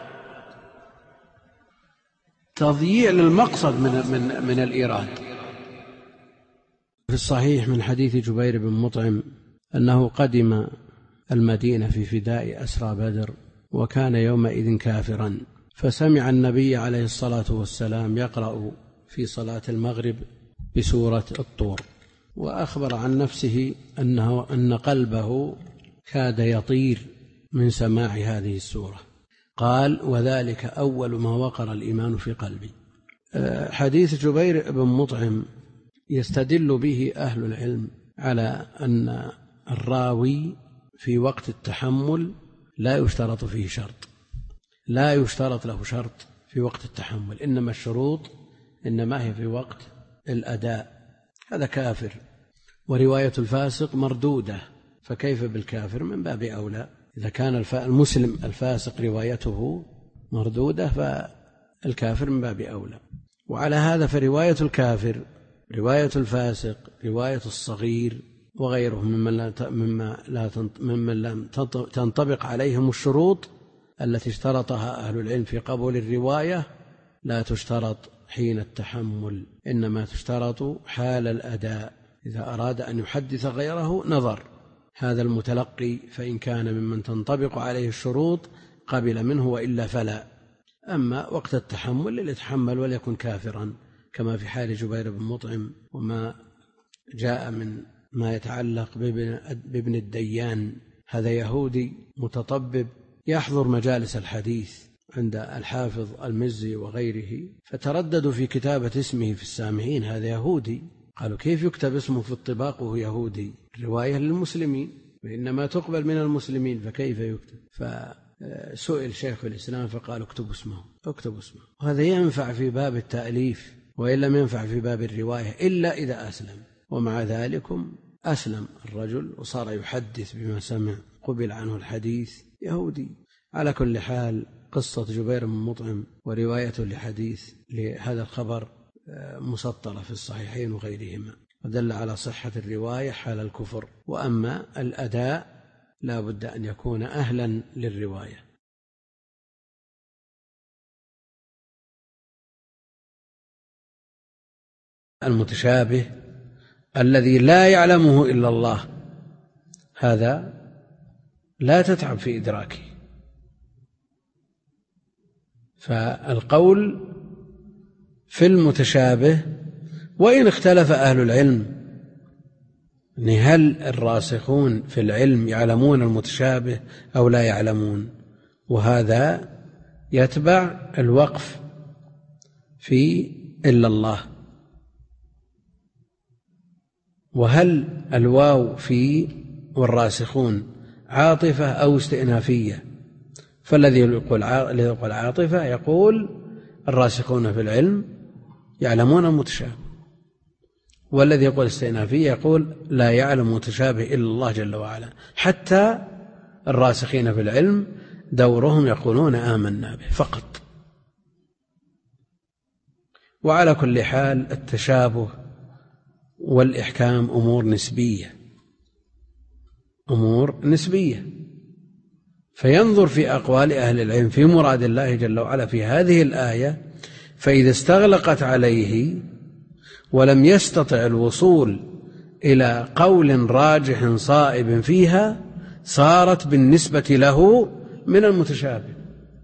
تضييع للمقصد من, من, من الإيراد. في الصحيح من حديث جبير بن مطعم أنه قدم المدينة في فداء أسرى بدر، وكان يومئذ كافرا، فسمع النبي عليه الصلاة والسلام يقرأ في صلاة المغرب بسورة الطور، وأخبر عن نفسه أنه أن قلبه كاد يطير من سماع هذه السورة. قال: وذلك أول ما وقر الإيمان في قلبي. حديث جبير بن مطعم يستدل به أهل العلم على أن الراوي في وقت التحمل لا يشترط فيه شرط، لا يشترط له شرط في وقت التحمل، إنما الشروط إنما هي في وقت الأداء. هذا كافر، ورواية الفاسق مردودة، فكيف بالكافر؟ من باب أولى. إذا كان المسلم الفاسق روايته مردودة فالكافر من باب أولى. وعلى هذا فرواية الكافر، رواية الفاسق، رواية الصغير وغيرهم ممن لا مما لا ممن لم تنطبق عليهم الشروط التي اشترطها أهل العلم في قبول الرواية، لا تشترط حين التحمل، إنما تشترط حال الأداء. إذا أراد أن يحدث غيره نظر هذا المتلقي، فإن كان ممن تنطبق عليه الشروط قبل منه، وإلا فلا. أما وقت التحمل يتحمل وليكن كافرا، كما في حال جبير بن مطعم، وما جاء من ما يتعلق بابن الديان، هذا يهودي متطبب يحضر مجالس الحديث عند الحافظ المزي وغيره، فترددوا في كتابة اسمه في السامعين، هذا يهودي. قالوا كيف يكتب اسمه في الطباق وهو يهودي؟ الرواية للمسلمين وإنما تقبل من المسلمين، فكيف يكتب؟ فسئل شيخ الإسلام فقال اكتبوا اسمه اكتبوا اسمه. وهذا ينفع في باب التأليف وإن لم ينفع في باب الرواية إلا إذا أسلم. ومع ذلك أسلم الرجل وصار يحدث بما سمع، قبل عنه الحديث، يهودي. على كل حال قصة جبير بن مطعم وروايته لحديث لهذا الخبر مسطرة في الصحيحين وغيرهما، ودل على صحة الرواية حال الكفر. وأما الأداء لا بد أن يكون أهلا للرواية. المتشابه الذي لا يعلمه إلا الله، هذا لا تتعب في إدراكه. فالقول في المتشابه، وإن اختلف أهل العلم هل الراسخون في العلم يعلمون المتشابه أو لا يعلمون، وهذا يتبع الوقف في إلا الله. وهل الواو في والراسخون عاطفة أو استئنافية؟ فالذي يقول عاطفة يقول الراسخون في العلم يعلمون المتشابه، والذي يقول استئنافية يقول لا يعلم متشابه إلا الله جل وعلا. حتى الراسخين في العلم دورهم يقولون آمنا به فقط. وعلى كل حال التشابه والإحكام أمور نسبية، أمور نسبية، فينظر في أقوال أهل العلم في مراد الله جل وعلا في هذه الآية، فإذا استغلقت عليه ولم يستطع الوصول إلى قول راجح صائب فيها صارت بالنسبة له من المتشابه،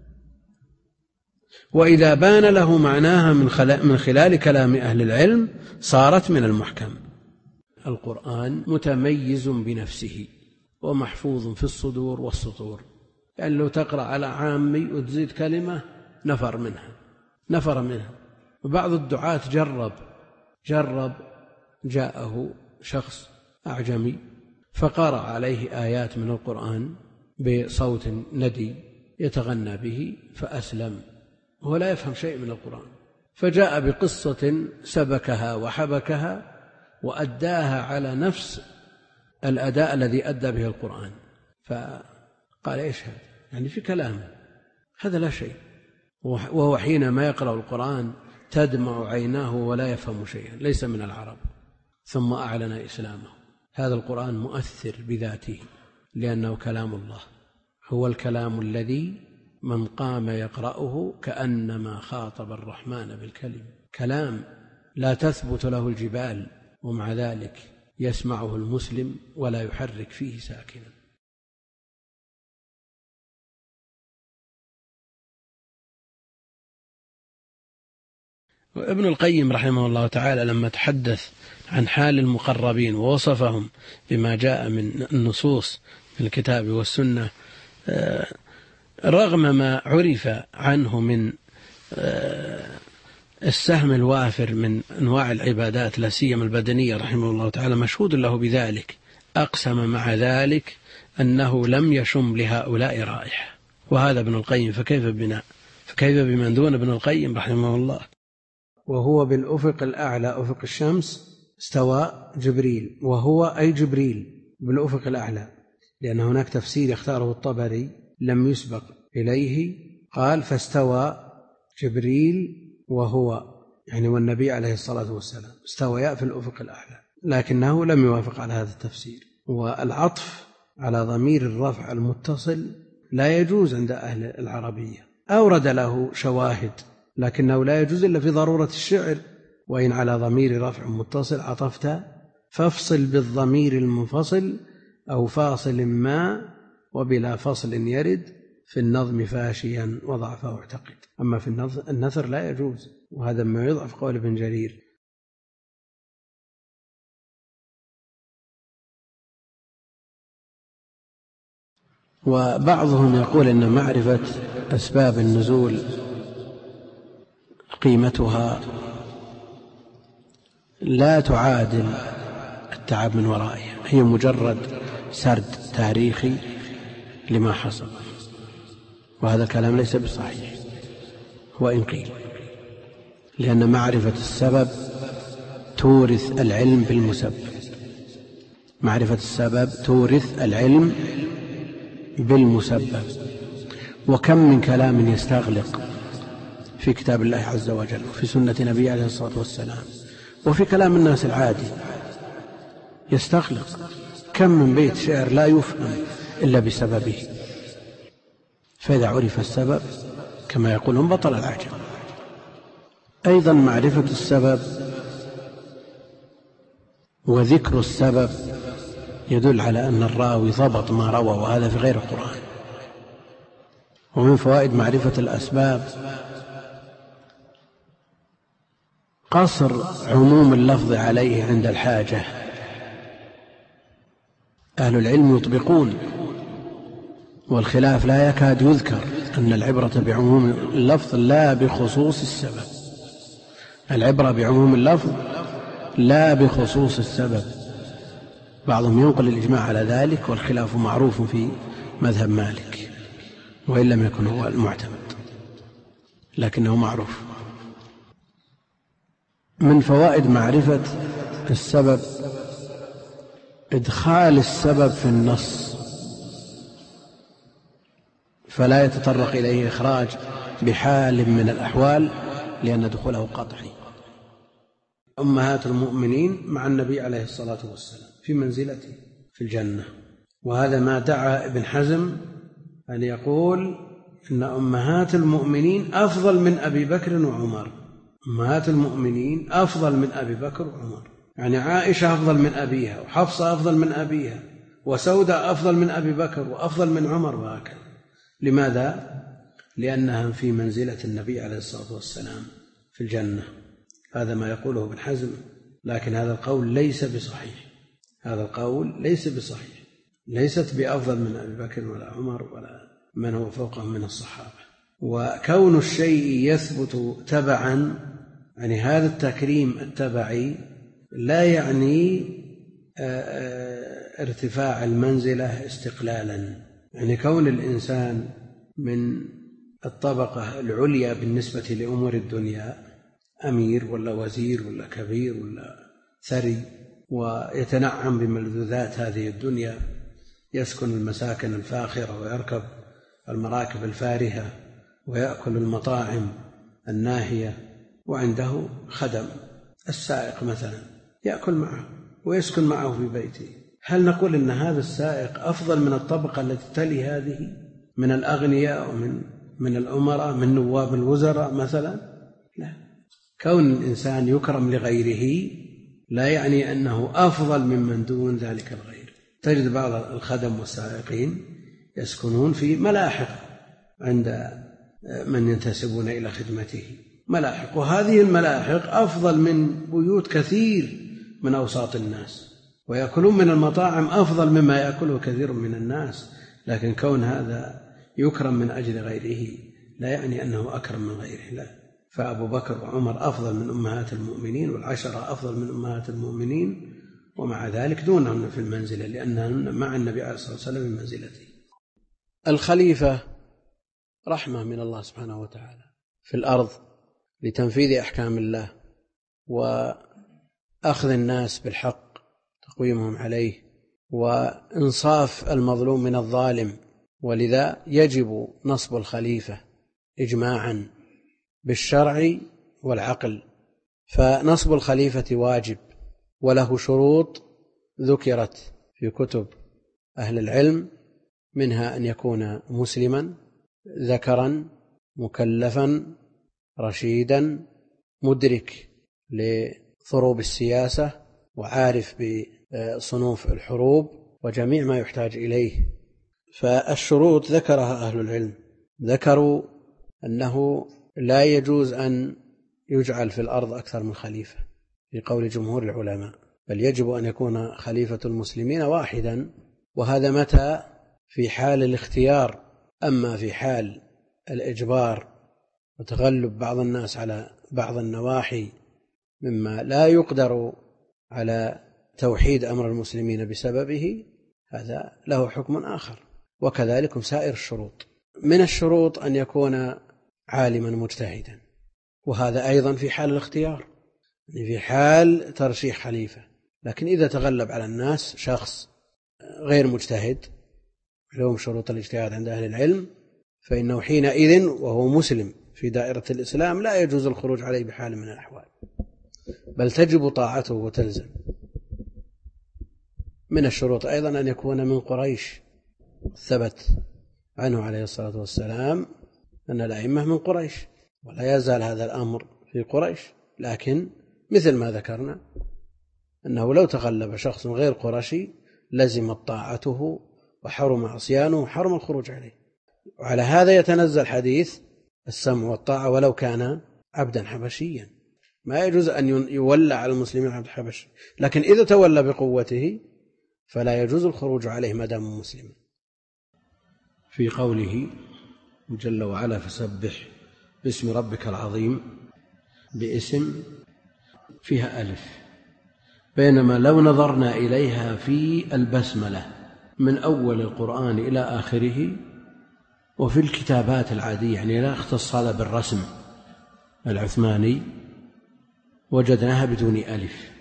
وإذا بان له معناها من خلال كلام أهل العلم صارت من المحكم. القرآن متميز بنفسه ومحفوظ في الصدور والسطور، يعني لو تقرأ على عامي وتزيد كلمة نفر منها نفر منها. وبعض الدعاة جرب جرب جاءه شخص أعجمي فقرأ عليه آيات من القرآن بصوت ندي يتغنى به فأسلم، هو لا يفهم شيء من القرآن، فجاء بقصة سبكها وحبكها وأداها على نفس الأداء الذي أدى به القرآن، فقال إيش هذا؟ يعني في كلامه هذا لا شيء، وهو حينما يقرأ القرآن تدمع عيناه ولا يفهم شيئا، ليس من العرب. ثم أعلن إسلامه. هذا القرآن مؤثر بذاته لأنه كلام الله، هو الكلام الذي من قام يقرأه كأنما خاطب الرحمن بالكلم، كلام لا تثبت له الجبال، ومع ذلك يسمعه المسلم ولا يحرك فيه ساكنا. وابن القيم رحمه الله تعالى لما تحدث عن حال المقربين ووصفهم بما جاء من النصوص في الكتاب والسنة، رغم ما عرف عنه من السهم الوافر من أنواع العبادات لا سيما البدنية رحمه الله تعالى مشهود له بذلك، أقسم مع ذلك أنه لم يشم لهؤلاء رائحة. وهذا ابن القيم، فكيف بنا فكيف بمن دون ابن القيم رحمه الله؟ وهو بالأفق الأعلى أفق الشمس استوى جبريل، وهو أي جبريل بالأفق الأعلى، لأن هناك تفسير اختاره الطبري لم يسبق إليه، قال فاستوى جبريل وهو يعني والنبي عليه الصلاة والسلام استويا في الأفق الأعلى، لكنه لم يوافق على هذا التفسير. والعطف على ضمير الرفع المتصل لا يجوز عند أهل العربية. أورد له شواهد لكنه لا يجوز إلا في ضرورة الشعر. وإن على ضمير رفع متصل عطفت فافصل بالضمير المنفصل أو فاصل ما وبلا فصل يرد في النظم فاشيا وضعفه اعتقد. أما في النثر لا يجوز، وهذا ما يضعف قول ابن جرير. وبعضهم يقول إن معرفة أسباب النزول قيمتها لا تعادل التعب من ورائها، هي مجرد سرد تاريخي لما حصل، وهذا الكلام ليس بصحيح وإن قيل، لأن معرفة السبب تورث العلم بالمسبب. معرفة السبب تورث العلم بالمسبب. وكم من كلام يستغلق في كتاب الله عز وجل وفي سنة نبيه عليه الصلاة والسلام وفي كلام الناس العادي يستغلق. كم من بيت شعر لا يفهم إلا بسببه. فإذا عرف السبب كما يقولون بطل العجب. أيضا معرفة السبب وذكر السبب يدل على أن الراوي ضبط ما روى، وهذا في غير القرآن. ومن فوائد معرفة الأسباب قصر عموم اللفظ عليه عند الحاجة. أهل العلم يطبقون، والخلاف لا يكاد يذكر أن العبرة بعموم اللفظ لا بخصوص السبب. العبرة بعموم اللفظ لا بخصوص السبب. بعضهم ينقل الإجماع على ذلك، والخلاف معروف في مذهب مالك وإن لم يكن هو المعتمد، لكنه معروف. من فوائد معرفة السبب إدخال السبب في النص فلا يتطرق إليه إخراج بحال من الأحوال، لأن دخوله قطعي. أمهات المؤمنين مع النبي عليه الصلاة والسلام في منزلته في الجنة، وهذا ما دعا ابن حزم أن يقول إن أمهات المؤمنين أفضل من أبي بكر وعمر. أمهات المؤمنين أفضل من أبي بكر وعمر، يعني عائشة أفضل من أبيها، وحفصة أفضل من أبيها، وسودة أفضل من أبي بكر وأفضل من عمر، وهكذا. لماذا؟ لأنها في منزلة النبي عليه الصلاة والسلام في الجنة. هذا ما يقوله ابن حزم، لكن هذا القول ليس بصحيح. هذا القول ليس بصحيح. ليست بأفضل من أبي بكر ولا عمر ولا من هو فوقهم من الصحابة. وكون الشيء يثبت تبعا، يعني هذا التكريم التبعي لا يعني ارتفاع المنزلة استقلالا. يعني كون الإنسان من الطبقة العليا بالنسبة لأمور الدنيا، أمير ولا وزير ولا كبير ولا ثري، ويتنعم بملذوذات هذه الدنيا، يسكن المساكن الفاخرة ويركب المراكب الفارهة ويأكل المطاعم الناهية، وعنده خدم السائق مثلا يأكل معه ويسكن معه في بيته، هل نقول إن هذا السائق أفضل من الطبقة التي تلي هذه من الأغنياء ومن من الأمراء من نواب الوزراء مثلا؟ لا. كون الإنسان يكرم لغيره لا يعني أنه أفضل ممن دون ذلك الغير. تجد بعض الخدم والسائقين يسكنون في ملاحق عند من ينتسبون إلى خدمته، ملاحق، وهذه الملاحق أفضل من بيوت كثير من أوساط الناس، ويأكلون من المطاعم أفضل مما يأكله كثير من الناس. لكن كون هذا يكرم من أجل غيره لا يعني أنه أكرم من غيره، لا. فأبو بكر وعمر أفضل من أمهات المؤمنين، والعشرة أفضل من أمهات المؤمنين، ومع ذلك دونهم في المنزلة، لأنهم مع النبي عليه الصلاة والسلام في منزلته. الخليفة رحمة من الله سبحانه وتعالى في الأرض لتنفيذ أحكام الله وأخذ الناس بالحق تقويمهم عليه وإنصاف المظلوم من الظالم، ولذا يجب نصب الخليفة إجماعا بالشرع والعقل. فنصب الخليفة واجب، وله شروط ذكرت في كتب أهل العلم، منها أن يكون مسلما ذكرا مكلفا رشيدا مدرك لضروب السياسة وعارف بصنوف الحروب وجميع ما يحتاج إليه. فالشروط ذكرها أهل العلم، ذكروا أنه لا يجوز أن يجعل في الأرض أكثر من خليفة في قول جمهور العلماء، بل يجب أن يكون خليفة المسلمين واحدا، وهذا متى؟ في حال الاختيار. أما في حال الإجبار وتغلب بعض الناس على بعض النواحي مما لا يقدر على توحيد أمر المسلمين بسببه، هذا له حكم آخر. وكذلك سائر الشروط. من الشروط أن يكون عالما مجتهدا، وهذا أيضا في حال الاختيار، يعني في حال ترشيح خليفة. لكن إذا تغلب على الناس شخص غير مجتهد لهم شروط الاجتهاد عند أهل العلم، فإنه حينئذ وهو مسلم في دائرة الإسلام لا يجوز الخروج عليه بحال من الأحوال، بل تجب طاعته وتلزم. من الشروط أيضا أن يكون من قريش، ثبت عنه عليه الصلاة والسلام أن الأئمة من قريش، ولا يزال هذا الأمر في قريش. لكن مثل ما ذكرنا أنه لو تغلب شخص غير قرشي لزمت طاعته وحرم عصيانه وحرم الخروج عليه. وعلى هذا يتنزل حديث السمع والطاعة ولو كان عبدا حبشيا. ما يجوز أن يولى على المسلمين عبد حبشي، لكن إذا تولى بقوته فلا يجوز الخروج عليه ما دام مسلما. في قوله جل وعلا فسبح باسم ربك العظيم، باسم فيها ألف، بينما لو نظرنا إليها في البسملة من أول القرآن إلى آخره وفي الكتابات العادية، يعني لا اختص هذا بالرسم العثماني، وجدناها بدون ألف،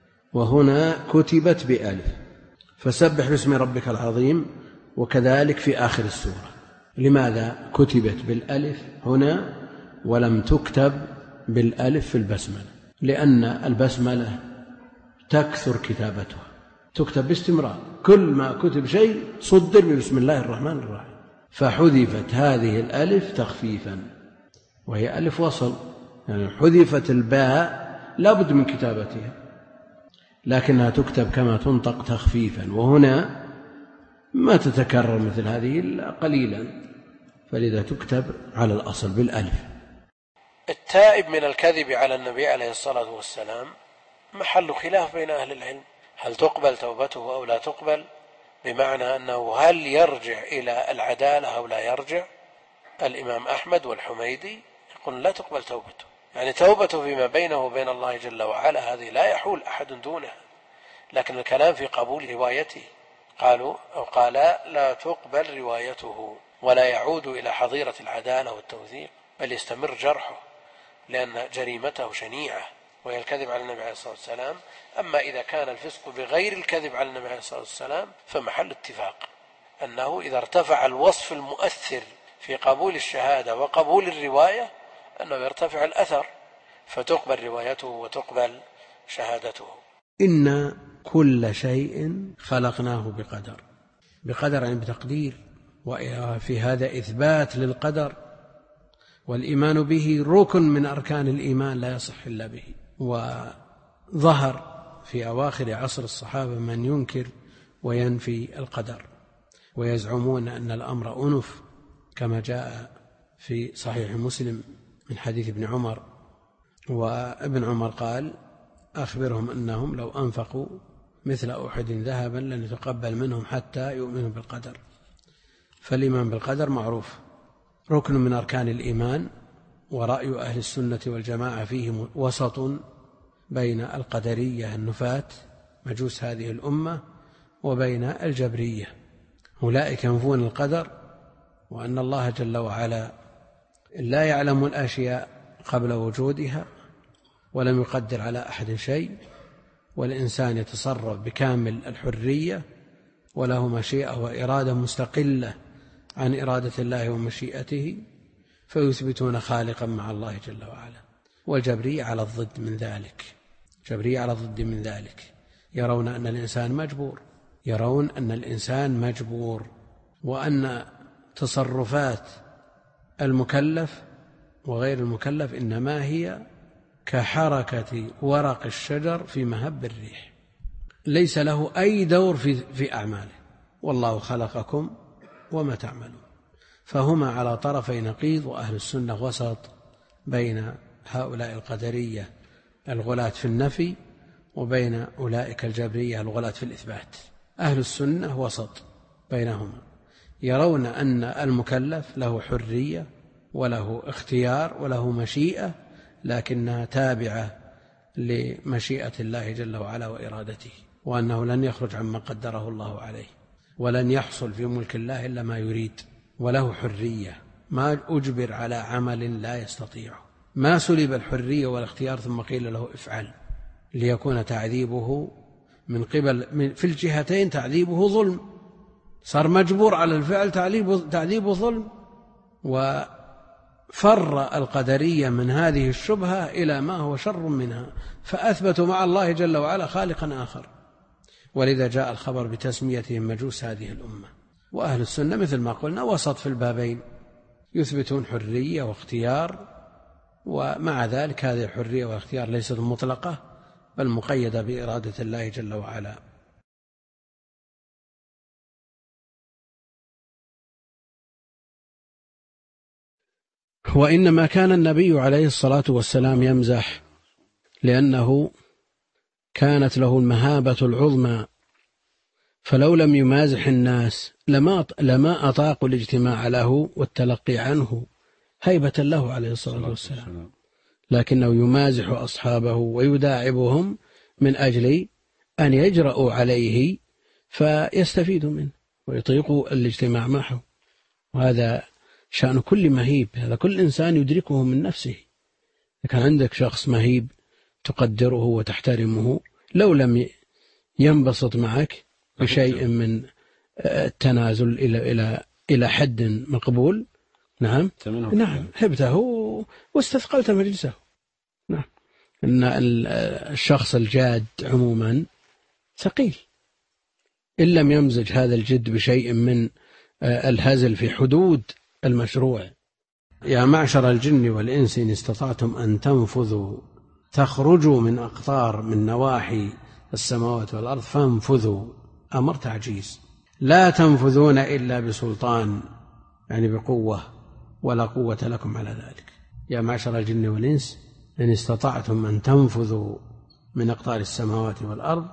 وهنا كتبت بألف. فسبح باسم ربك العظيم، وكذلك في آخر السورة. لماذا كتبت بالألف هنا ولم تكتب بالألف في البسملة؟ لأن البسملة تكثر كتابتها، تكتب باستمرار، كل ما كتب شيء صدر بسم الله الرحمن الرحيم، فحذفت هذه الألف تخفيفا، وهي ألف وصل، يعني حذفت الباء لا بد من كتابتها، لكنها تكتب كما تنطق تخفيفا، وهنا ما تتكرر مثل هذه إلا قليلا، فلذا تكتب على الأصل بالألف. التائب من الكذب على النبي عليه الصلاة والسلام محل خلاف بين أهل العلم، هل تقبل توبته أو لا تقبل، بمعنى أنه هل يرجع إلى العدالة أو لا يرجع. الإمام أحمد والحميدي يقول لا تقبل توبته، يعني توبته فيما بينه وبين الله جل وعلا هذه لا يحول أحد دونها، لكن الكلام في قبول روايته. قالوا أو قال لا تقبل روايته ولا يعود إلى حظيرة العدالة والتوثيق، بل يستمر جرحه، لأن جريمته شنيعة وهي الكذب على النبي عليه الصلاة والسلام. أما إذا كان الفسق بغير الكذب على النبي عليه الصلاة والسلام فمحل اتفاق أنه إذا ارتفع الوصف المؤثر في قبول الشهادة وقبول الرواية أنه يرتفع الأثر، فتقبل روايته وتقبل شهادته. إن كل شيء خلقناه بقدر، بقدر يعني بتقدير، وفي هذا إثبات للقدر، والإيمان به ركن من أركان الإيمان لا يصح إلا به. وظهر في أواخر عصر الصحابة من ينكر وينفي القدر، ويزعمون أن الأمر أنف، كما جاء في صحيح مسلم من حديث ابن عمر. وابن عمر قال أخبرهم أنهم لو أنفقوا مثل أحد ذهبا لن يتقبل منهم حتى يؤمنوا بالقدر. فالإيمان بالقدر معروف ركن من أركان الإيمان، ورأي أهل السنة والجماعة فيه وسط بين القدرية النفاة مجوس هذه الأمة وبين الجبرية، أولئك ينفون القدر، وأن الله جل وعلا لا يعلم الأشياء قبل وجودها ولم يقدر على أحد شيء، والإنسان يتصرف بكامل الحرية وله مشيئة وإرادة مستقلة عن إرادة الله ومشيئته، فيثبتون خالقا مع الله جل وعلا. والجبرية على الضد من ذلك، جبرية على الضد من ذلك، يرون أن الإنسان مجبور، يرون أن الإنسان مجبور، وأن تصرفات المكلف وغير المكلف إنما هي كحركة ورق الشجر في مهب الريح، ليس له أي دور في, في أعماله، والله خلقكم وما تعملون. فهما على طرفي نقيض، وأهل السنة وسط بين هؤلاء القدرية الغلاة في النفي وبين أولئك الجبرية الغلاة في الإثبات. أهل السنة وسط بينهما، يرون أن المكلف له حرية وله اختيار وله مشيئة، لكنها تابعة لمشيئة الله جل وعلا وإرادته، وأنه لن يخرج عما قدره الله عليه، ولن يحصل في ملك الله إلا ما يريد، وله حرية، ما أجبر على عمل لا يستطيعه، ما سلب الحرية والاختيار ثم قيل له افعل، ليكون تعذيبه من قبل من في الجهتين تعذيبه ظلم، صار مجبور على الفعل تعذيبه ظلم. وفر القدرية من هذه الشبهة إلى ما هو شر منها، فأثبتوا مع الله جل وعلا خالقا آخر، ولذا جاء الخبر بتسميتهم مجوس هذه الأمة. وأهل السنة مثل ما قلنا وسط في البابين، يثبتون حرية واختيار، ومع ذلك هذه الحرية والاختيار ليست مطلقة بل مقيدة بإرادة الله جل وعلا. وإنما كان النبي عليه الصلاة والسلام يمزح لأنه كانت له المهابة العظمى، فلو لم يمازح الناس لما لما أطاقوا الاجتماع له والتلقي عنه هيبة له عليه الصلاة والسلام، لكنه يمازح أصحابه ويداعبهم من أجل أن يجرؤوا عليه فيستفيدوا منه ويطيقوا الاجتماع معه. وهذا شأن كل مهيب، هذا كل إنسان يدركه من نفسه. إذا كان عندك شخص مهيب تقدره وتحترمه، لو لم ينبسط معك بشيء من التنازل إلى إلى إلى حد مقبول، نعم نعم هبته واستثقلت مجلسه. نعم، إن الشخص الجاد عموما ثقيل، إن لم يمزج هذا الجد بشيء من الهزل في حدود المشروع. يا معشر الجن والإنس إن استطعتم أن تنفذوا تخرجوا من أقطار من نواحي السماوات والأرض فانفذوا، أمر تعجيز، لا تنفذون إلا بسلطان، يعني بقوة، ولا قوة لكم على ذلك. يا معشر الجن والإنس إن استطعتم أن تنفذوا من أقطار السماوات والأرض.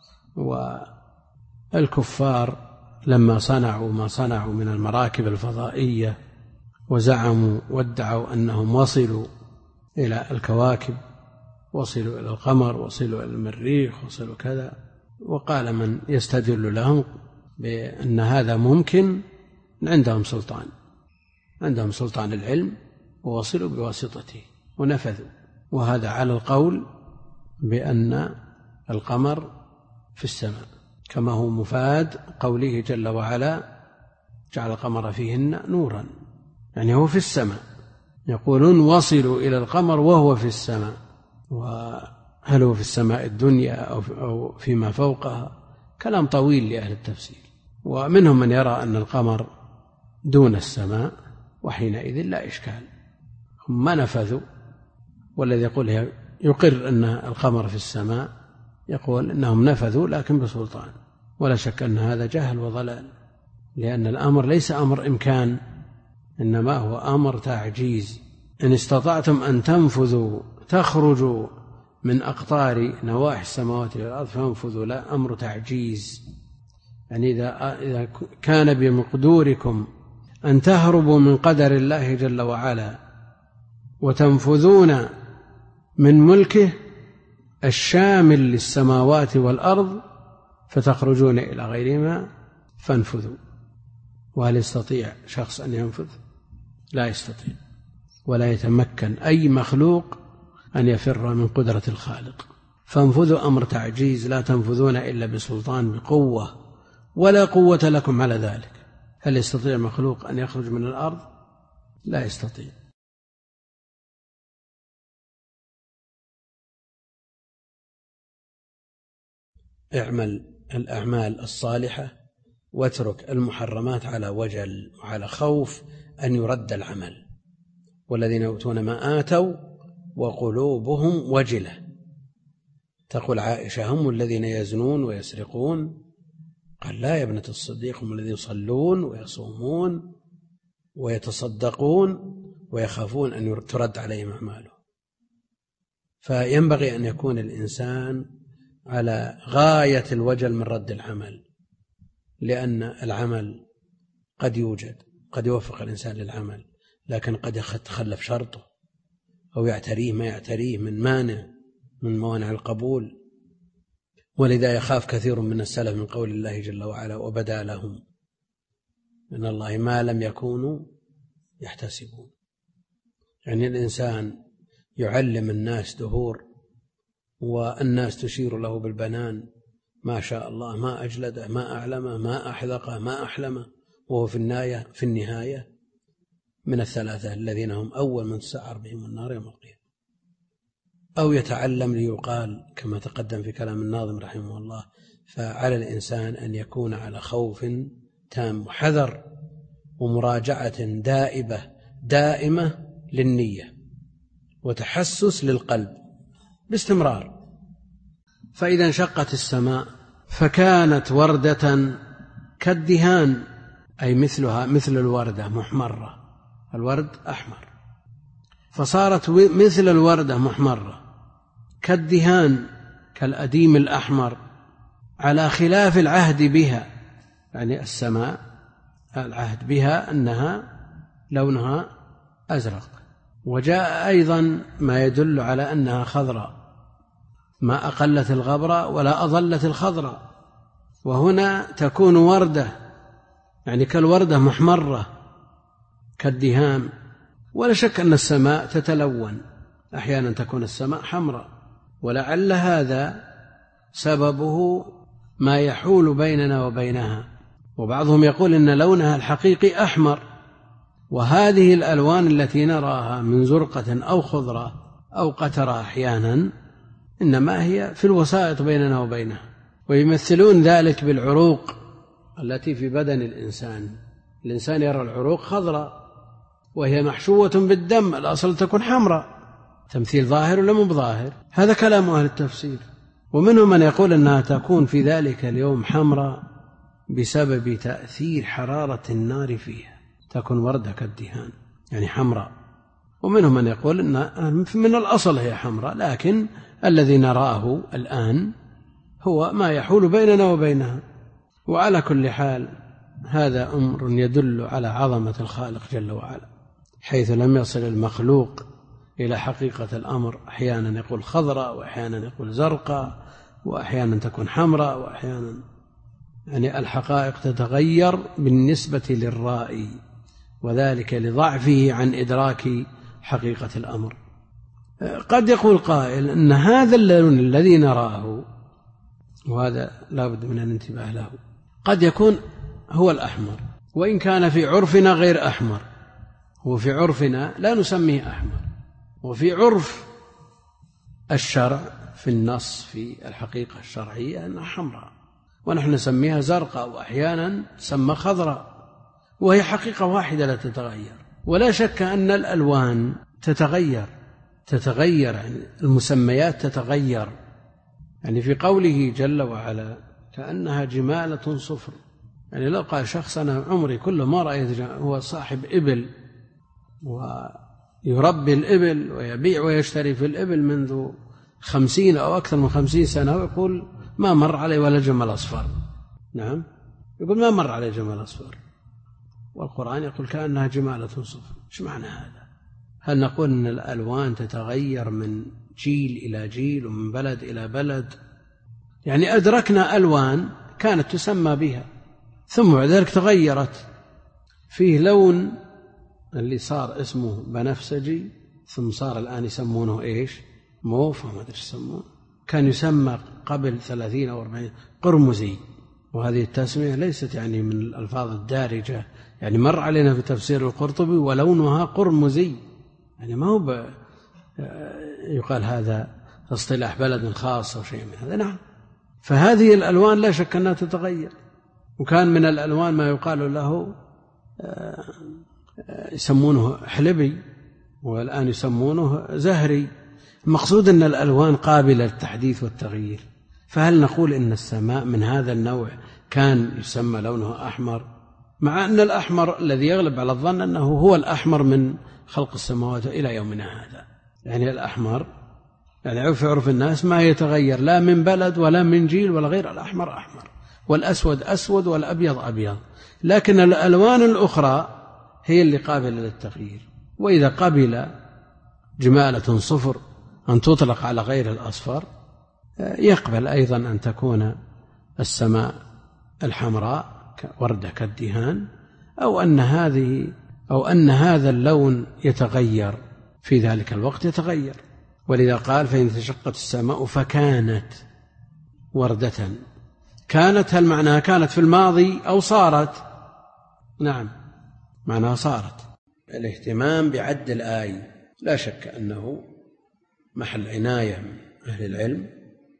والكفار لما صنعوا ما صنعوا من المراكب الفضائية وزعموا وادعوا أنهم وصلوا إلى الكواكب، وصلوا إلى القمر، وصلوا إلى المريخ، وصلوا كذا، وقال من يستدل لهم بأن هذا ممكن عندهم سلطان، عندهم سلطان العلم، ووصلوا بواسطته ونفذوا. وهذا على القول بأن القمر في السماء، كما هو مفاد قوله جل وعلا جعل القمر فيهن نورا، يعني هو في السماء. يقولون وصلوا إلى القمر وهو في السماء، وهل هو في السماء الدنيا أو فيما فوقها؟ كلام طويل لأهل التفسير. ومنهم من يرى أن القمر دون السماء، وحينئذ لا إشكال، هم ما نفذوا. والذي يقول يقر أن القمر في السماء يقول أنهم نفذوا لكن بسلطان، ولا شك أن هذا جهل وضلال، لأن الأمر ليس أمر إمكان، إنما هو أمر تعجيز. إن استطعتم أن تنفذوا تخرجوا من أقطار نواحي السماوات والأرض فانفذوا، لا، أمر تعجيز. يعني إذا إذا كان بمقدوركم أن تهربوا من قدر الله جل وعلا وتنفذون من ملكه الشامل للسماوات والأرض فتخرجون إلى غيرهما فانفذوا. وهل يستطيع شخص أن ينفذ؟ لا يستطيع، ولا يتمكن أي مخلوق أن يفر من قدرة الخالق. فانفذوا أمر تعجيز، لا تنفذون إلا بسلطان بقوة، ولا قوة لكم على ذلك. هل يستطيع مخلوق أن يخرج من الأرض؟ لا يستطيع. اعمل الأعمال الصالحة واترك المحرمات على وجل وعلى خوف أن يرد العمل، والذين يؤتون ما آتوا وقلوبهم وجلة. تقول عائشة: هم الذين يزنون ويسرقون؟ قال: لا يا ابنة الصديق، هم الذين يصلون ويصومون ويتصدقون ويخافون أن ترد عليهم أعمالهم. فينبغي أن يكون الإنسان على غاية الوجل من رد العمل، لأن العمل قد يوجد، قد يوفق الإنسان للعمل، لكن قد يتخلف شرطه أو يعتريه ما يعتريه من مانع من موانع القبول. ولذا يخاف كثير من السلف من قول الله جل وعلا: وبدا لهم من الله ما لم يكونوا يحتسبون. يعني الإنسان يعلم الناس دهور والناس تشير له بالبنان: ما شاء الله، ما أجلده، ما أعلمه، ما أحذقه، ما أحلمه، وهو في النهاية في النهاية من الثلاثة الذين هم أول من تسعر بهم النار يوم القيامة. أو يتعلم ليقال كما تقدم في كلام الناظم رحمه الله: فعلى الإنسان أن يكون على خوف تام وحذر ومراجعة دائبة دائمة للنية وتحسس للقلب باستمرار. فإذا انشقت السماء فكانت وردة كالدهان، أي مثلها مثل الوردة محمرة، الورد أحمر، فصارت مثل الوردة محمرة كالدهان كالأديم الأحمر، على خلاف العهد بها، يعني السماء العهد بها أنها لونها أزرق. وجاء أيضا ما يدل على أنها خضراء، ما أقلت الغبراء ولا أضلت الخضراء، وهنا تكون وردة يعني كالوردة محمرة كالدهان. ولا شك أن السماء تتلون، أحيانا تكون السماء حمراء، ولعل هذا سببه ما يحول بيننا وبينها. وبعضهم يقول إن لونها الحقيقي أحمر، وهذه الألوان التي نراها من زرقة أو خضرة أو قترة أحيانا إنما هي في الوسائط بيننا وبينها. ويمثلون ذلك بالعروق التي في بدن الإنسان. الإنسان يرى العروق خضراء وهي محشوة بالدم، الأصل تكون حمراء. تمثيل ظاهر ولا مو بظاهر؟ هذا كلام أهل التفسير. ومنهم من يقول أنها تكون في ذلك اليوم حمراء بسبب تأثير حرارة النار فيها، تكون وردة كالدهان يعني حمراء. ومنهم من يقول أن من الأصل هي حمراء، لكن الذي نراه الآن هو ما يحول بيننا وبينها. وعلى كل حال هذا أمر يدل على عظمة الخالق جل وعلا، حيث لم يصل المخلوق إلى حقيقة الأمر. أحيانا يقول خضراء، وأحيانا يقول زرقاء، وأحيانا تكون حمراء، وأحيانا يعني الحقائق تتغير بالنسبة للرائي، وذلك لضعفه عن إدراك حقيقة الأمر. قد يقول قائل أن هذا اللون الذي نراه، وهذا لا بد من الانتباه له، قد يكون هو الأحمر، وإن كان في عرفنا غير أحمر. وفي عرفنا لا نسميه أحمر، وفي عرف الشرع في النص في الحقيقة الشرعية أنها حمراء، ونحن نسميها زرقاء، وأحيانا تسمى خضراء، وهي حقيقة واحدة لا تتغير. ولا شك أن الألوان تتغير تتغير يعني المسميات تتغير. يعني في قوله جل وعلا كأنها جمالة صفر، يعني لو قال شخص أنا عمري كله ما رأيت، هو صاحب إبل ويربي الإبل ويبيع ويشتري في الإبل منذ خمسين أو أكثر من خمسين سنة، ويقول ما مر علي ولا جمل أصفر. نعم، يقول ما مر علي جمل أصفر، والقرآن يقول كأنها جمالة صفر. إيش معنى هذا؟ هل نقول أن الألوان تتغير من جيل إلى جيل ومن بلد إلى بلد؟ يعني أدركنا ألوان كانت تسمى بها، ثم بعد ذلك تغيرت. فيه لون اللي صار اسمه بنفسجي، ثم صار الآن يسمونه إيش؟ موف، ما أدري يسمونه. كان يسمى قبل ثلاثين أو أربعين قرمزي، وهذه التسمية ليست يعني من الألفاظ الدارجة. يعني مر علينا في تفسير القرطبي ولونها قرمزي، يعني ما هو يقال هذا اصطلاح بلد خاص أو شيء من هذا. نعم، فهذه الألوان لا شك أنها تتغير. وكان من الألوان ما يقال له يسمونه حلبي، والآن يسمونه زهري. المقصود أن الألوان قابلة للتحديث والتغيير. فهل نقول إن السماء من هذا النوع كان يسمى لونه أحمر، مع أن الأحمر الذي يغلب على الظن أنه هو الأحمر من خلق السماوات إلى يومنا هذا؟ يعني الأحمر يعني عرف عرف الناس ما يتغير لا من بلد ولا من جيل ولا غير، الأحمر أحمر والأسود أسود والأبيض أبيض. لكن الألوان الأخرى هي اللي قابلة للتغيير. وإذا قبل جمالة صفر أن تطلق على غير الأصفر، يقبل أيضا أن تكون السماء الحمراء وردة كالدهان، أو أن هذه أو أن هذا اللون يتغير في ذلك الوقت يتغير. ولذا قال فإن تشقت السماء فكانت وردة. كانت هل معناها كانت في الماضي أو صارت؟ نعم معناها صارت. الاهتمام بعد الآي لا شك أنه محل عناية من أهل العلم،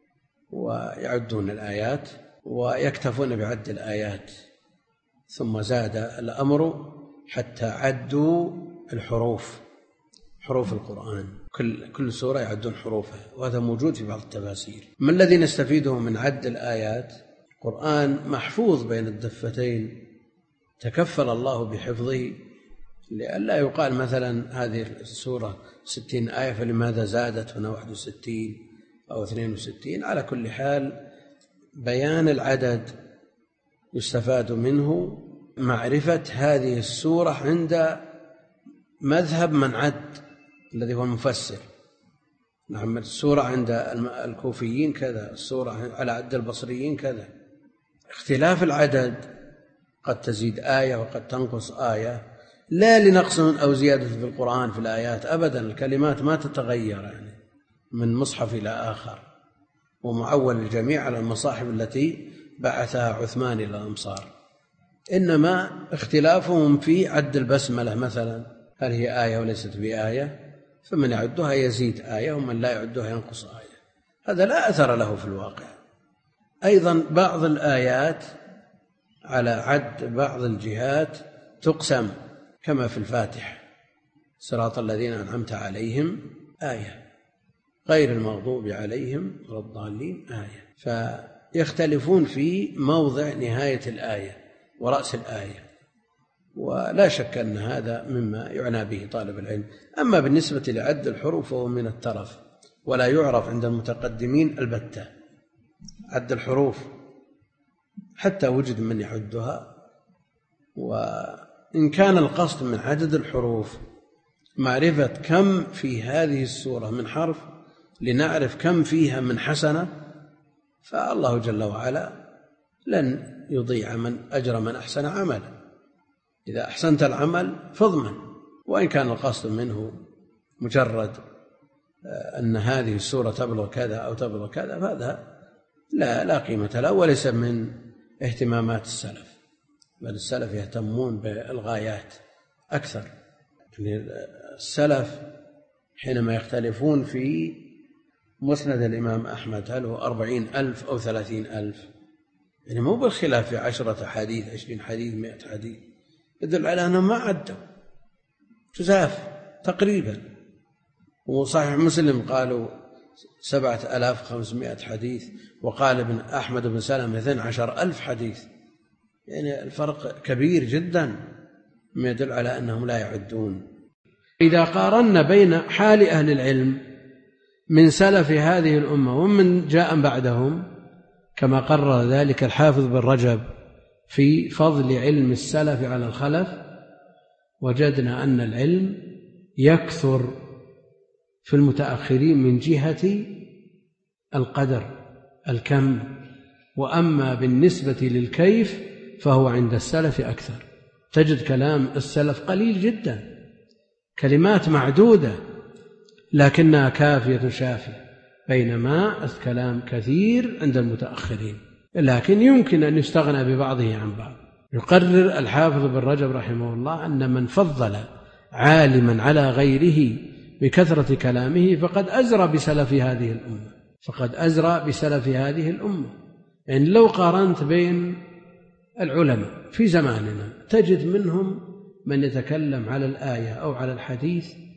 ويعدون الآيات ويكتفون بعد الآيات، ثم زاد الأمر حتى عدوا الحروف، حروف القرآن، كل كل سورة يعدون حروفها، وهذا موجود في بعض التفاسير. ما الذي نستفيده من عد الآيات؟ القرآن محفوظ بين الدفتين، تكفل الله بحفظه، لئلا يقال مثلا هذه السورة ستين آية فلماذا زادت هنا واحد وستين أو اثنين وستين. على كل حال بيان العدد يستفاد منه معرفة هذه السورة عند مذهب من عد الذي هو المفسر. نعم السورة عند الكوفيين كذا، السورة على عد البصريين كذا. اختلاف العدد قد تزيد آية وقد تنقص آية، لا لنقص أو زيادة في القرآن في الآيات أبدا، الكلمات ما تتغير يعني من مصحف إلى آخر، ومعول الجميع على المصاحف التي بعثها عثمان إلى الأمصار. إنما اختلافهم في عد البسملة مثلا، هل هي آية وليست بآية؟ فمن يعدها يزيد آية ومن لا يعدها ينقص آية. هذا لا أثر له في الواقع. أيضا بعض الآيات على عد بعض الجهات تقسم، كما في الفاتحة صراط الذين أنعمت عليهم آية، غير المغضوب عليهم ولا الضالين آية. فيختلفون في موضع نهاية الآية ورأس الآية، ولا شك أن هذا مما يعنى به طالب العلم. أما بالنسبة لعد الحروف فهو من الترف، ولا يعرف عند المتقدمين البتة عد الحروف، حتى وجد من يعدها. وإن كان القصد من عدد الحروف معرفة كم في هذه السورة من حرف لنعرف كم فيها من حسنة، فالله جل وعلا لن يضيع من أجر من أحسن عملا. إذا أحسنت العمل فاضمن، وإن كان القصد منه مجرد أن هذه السورة تبلغ كذا أو تبلغ كذا، فهذا لا لا قيمة له، وليس من اهتمامات السلف، بل السلف يهتمون بالغايات أكثر. يعني السلف حينما يختلفون في مسند الإمام أحمد هل هو أربعين ألف أو ثلاثين ألف، يعني مو بالخلاف في عشرة حديث عشرين حديث مئة حديث، يدل على أنهم ما عدوا جزاف تقريبا. وصحيح مسلم قالوا سبعة ألاف خمسمائة حديث، وقال ابن أحمد بن سلمة اثني عشر ألف حديث، يعني الفرق كبير جدا، ما يدل على أنهم لا يعدون. إذا قارنا بين حال أهل العلم من سلف هذه الأمة ومن جاء بعدهم، كما قرر ذلك الحافظ بن رجب في فضل علم السلف على الخلف، وجدنا أن العلم يكثر في المتأخرين من جهة القدر الكم، وأما بالنسبة للكيف فهو عند السلف أكثر. تجد كلام السلف قليل جدا، كلمات معدودة لكنها كافية شافية، بينما الكلام كثير عند المتأخرين، لكن يمكن أن يستغنى ببعضه عن بعض. يقرر الحافظ بن رجب رحمه الله أن من فضل عالما على غيره بكثرة كلامه فقد أزرى بسلف هذه الأمة، فقد أزرى بسلف هذه الأمة. يعني لو قارنت بين العلماء في زماننا تجد منهم من يتكلم على الآية أو على الحديث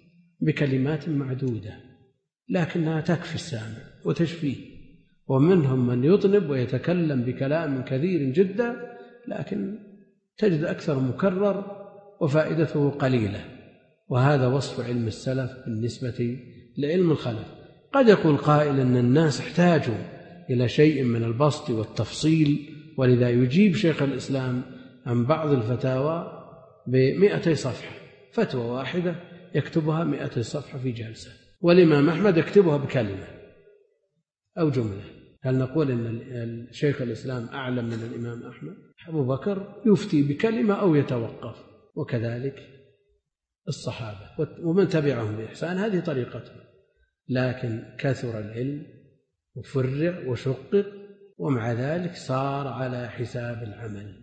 بكلمات معدودة لكنها تكفي السامع وتشفيه، ومنهم من يطنب ويتكلم بكلام كثير جدا لكن تجد أكثر مكرر وفائدته قليلة. وهذا وصف علم السلف بالنسبة لعلم الخلف. قد يقول قائل أن الناس احتاجوا إلى شيء من البسط والتفصيل، ولذا يجيب شيخ الإسلام عن بعض الفتاوى بمئتي صفحة، فتوى واحدة يكتبها مئتي صفحة في جلسة، والإمام أحمد يكتبها بكلمة أو جملة. هل نقول أن الشيخ الإسلام أعلم من الإمام أحمد؟ أبو بكر يفتي بكلمة أو يتوقف، وكذلك الصحابة ومن تبعهم بإحسان، هذه طريقتهم. لكن كثر العلم وفرع وشقق، ومع ذلك صار على حساب العمل.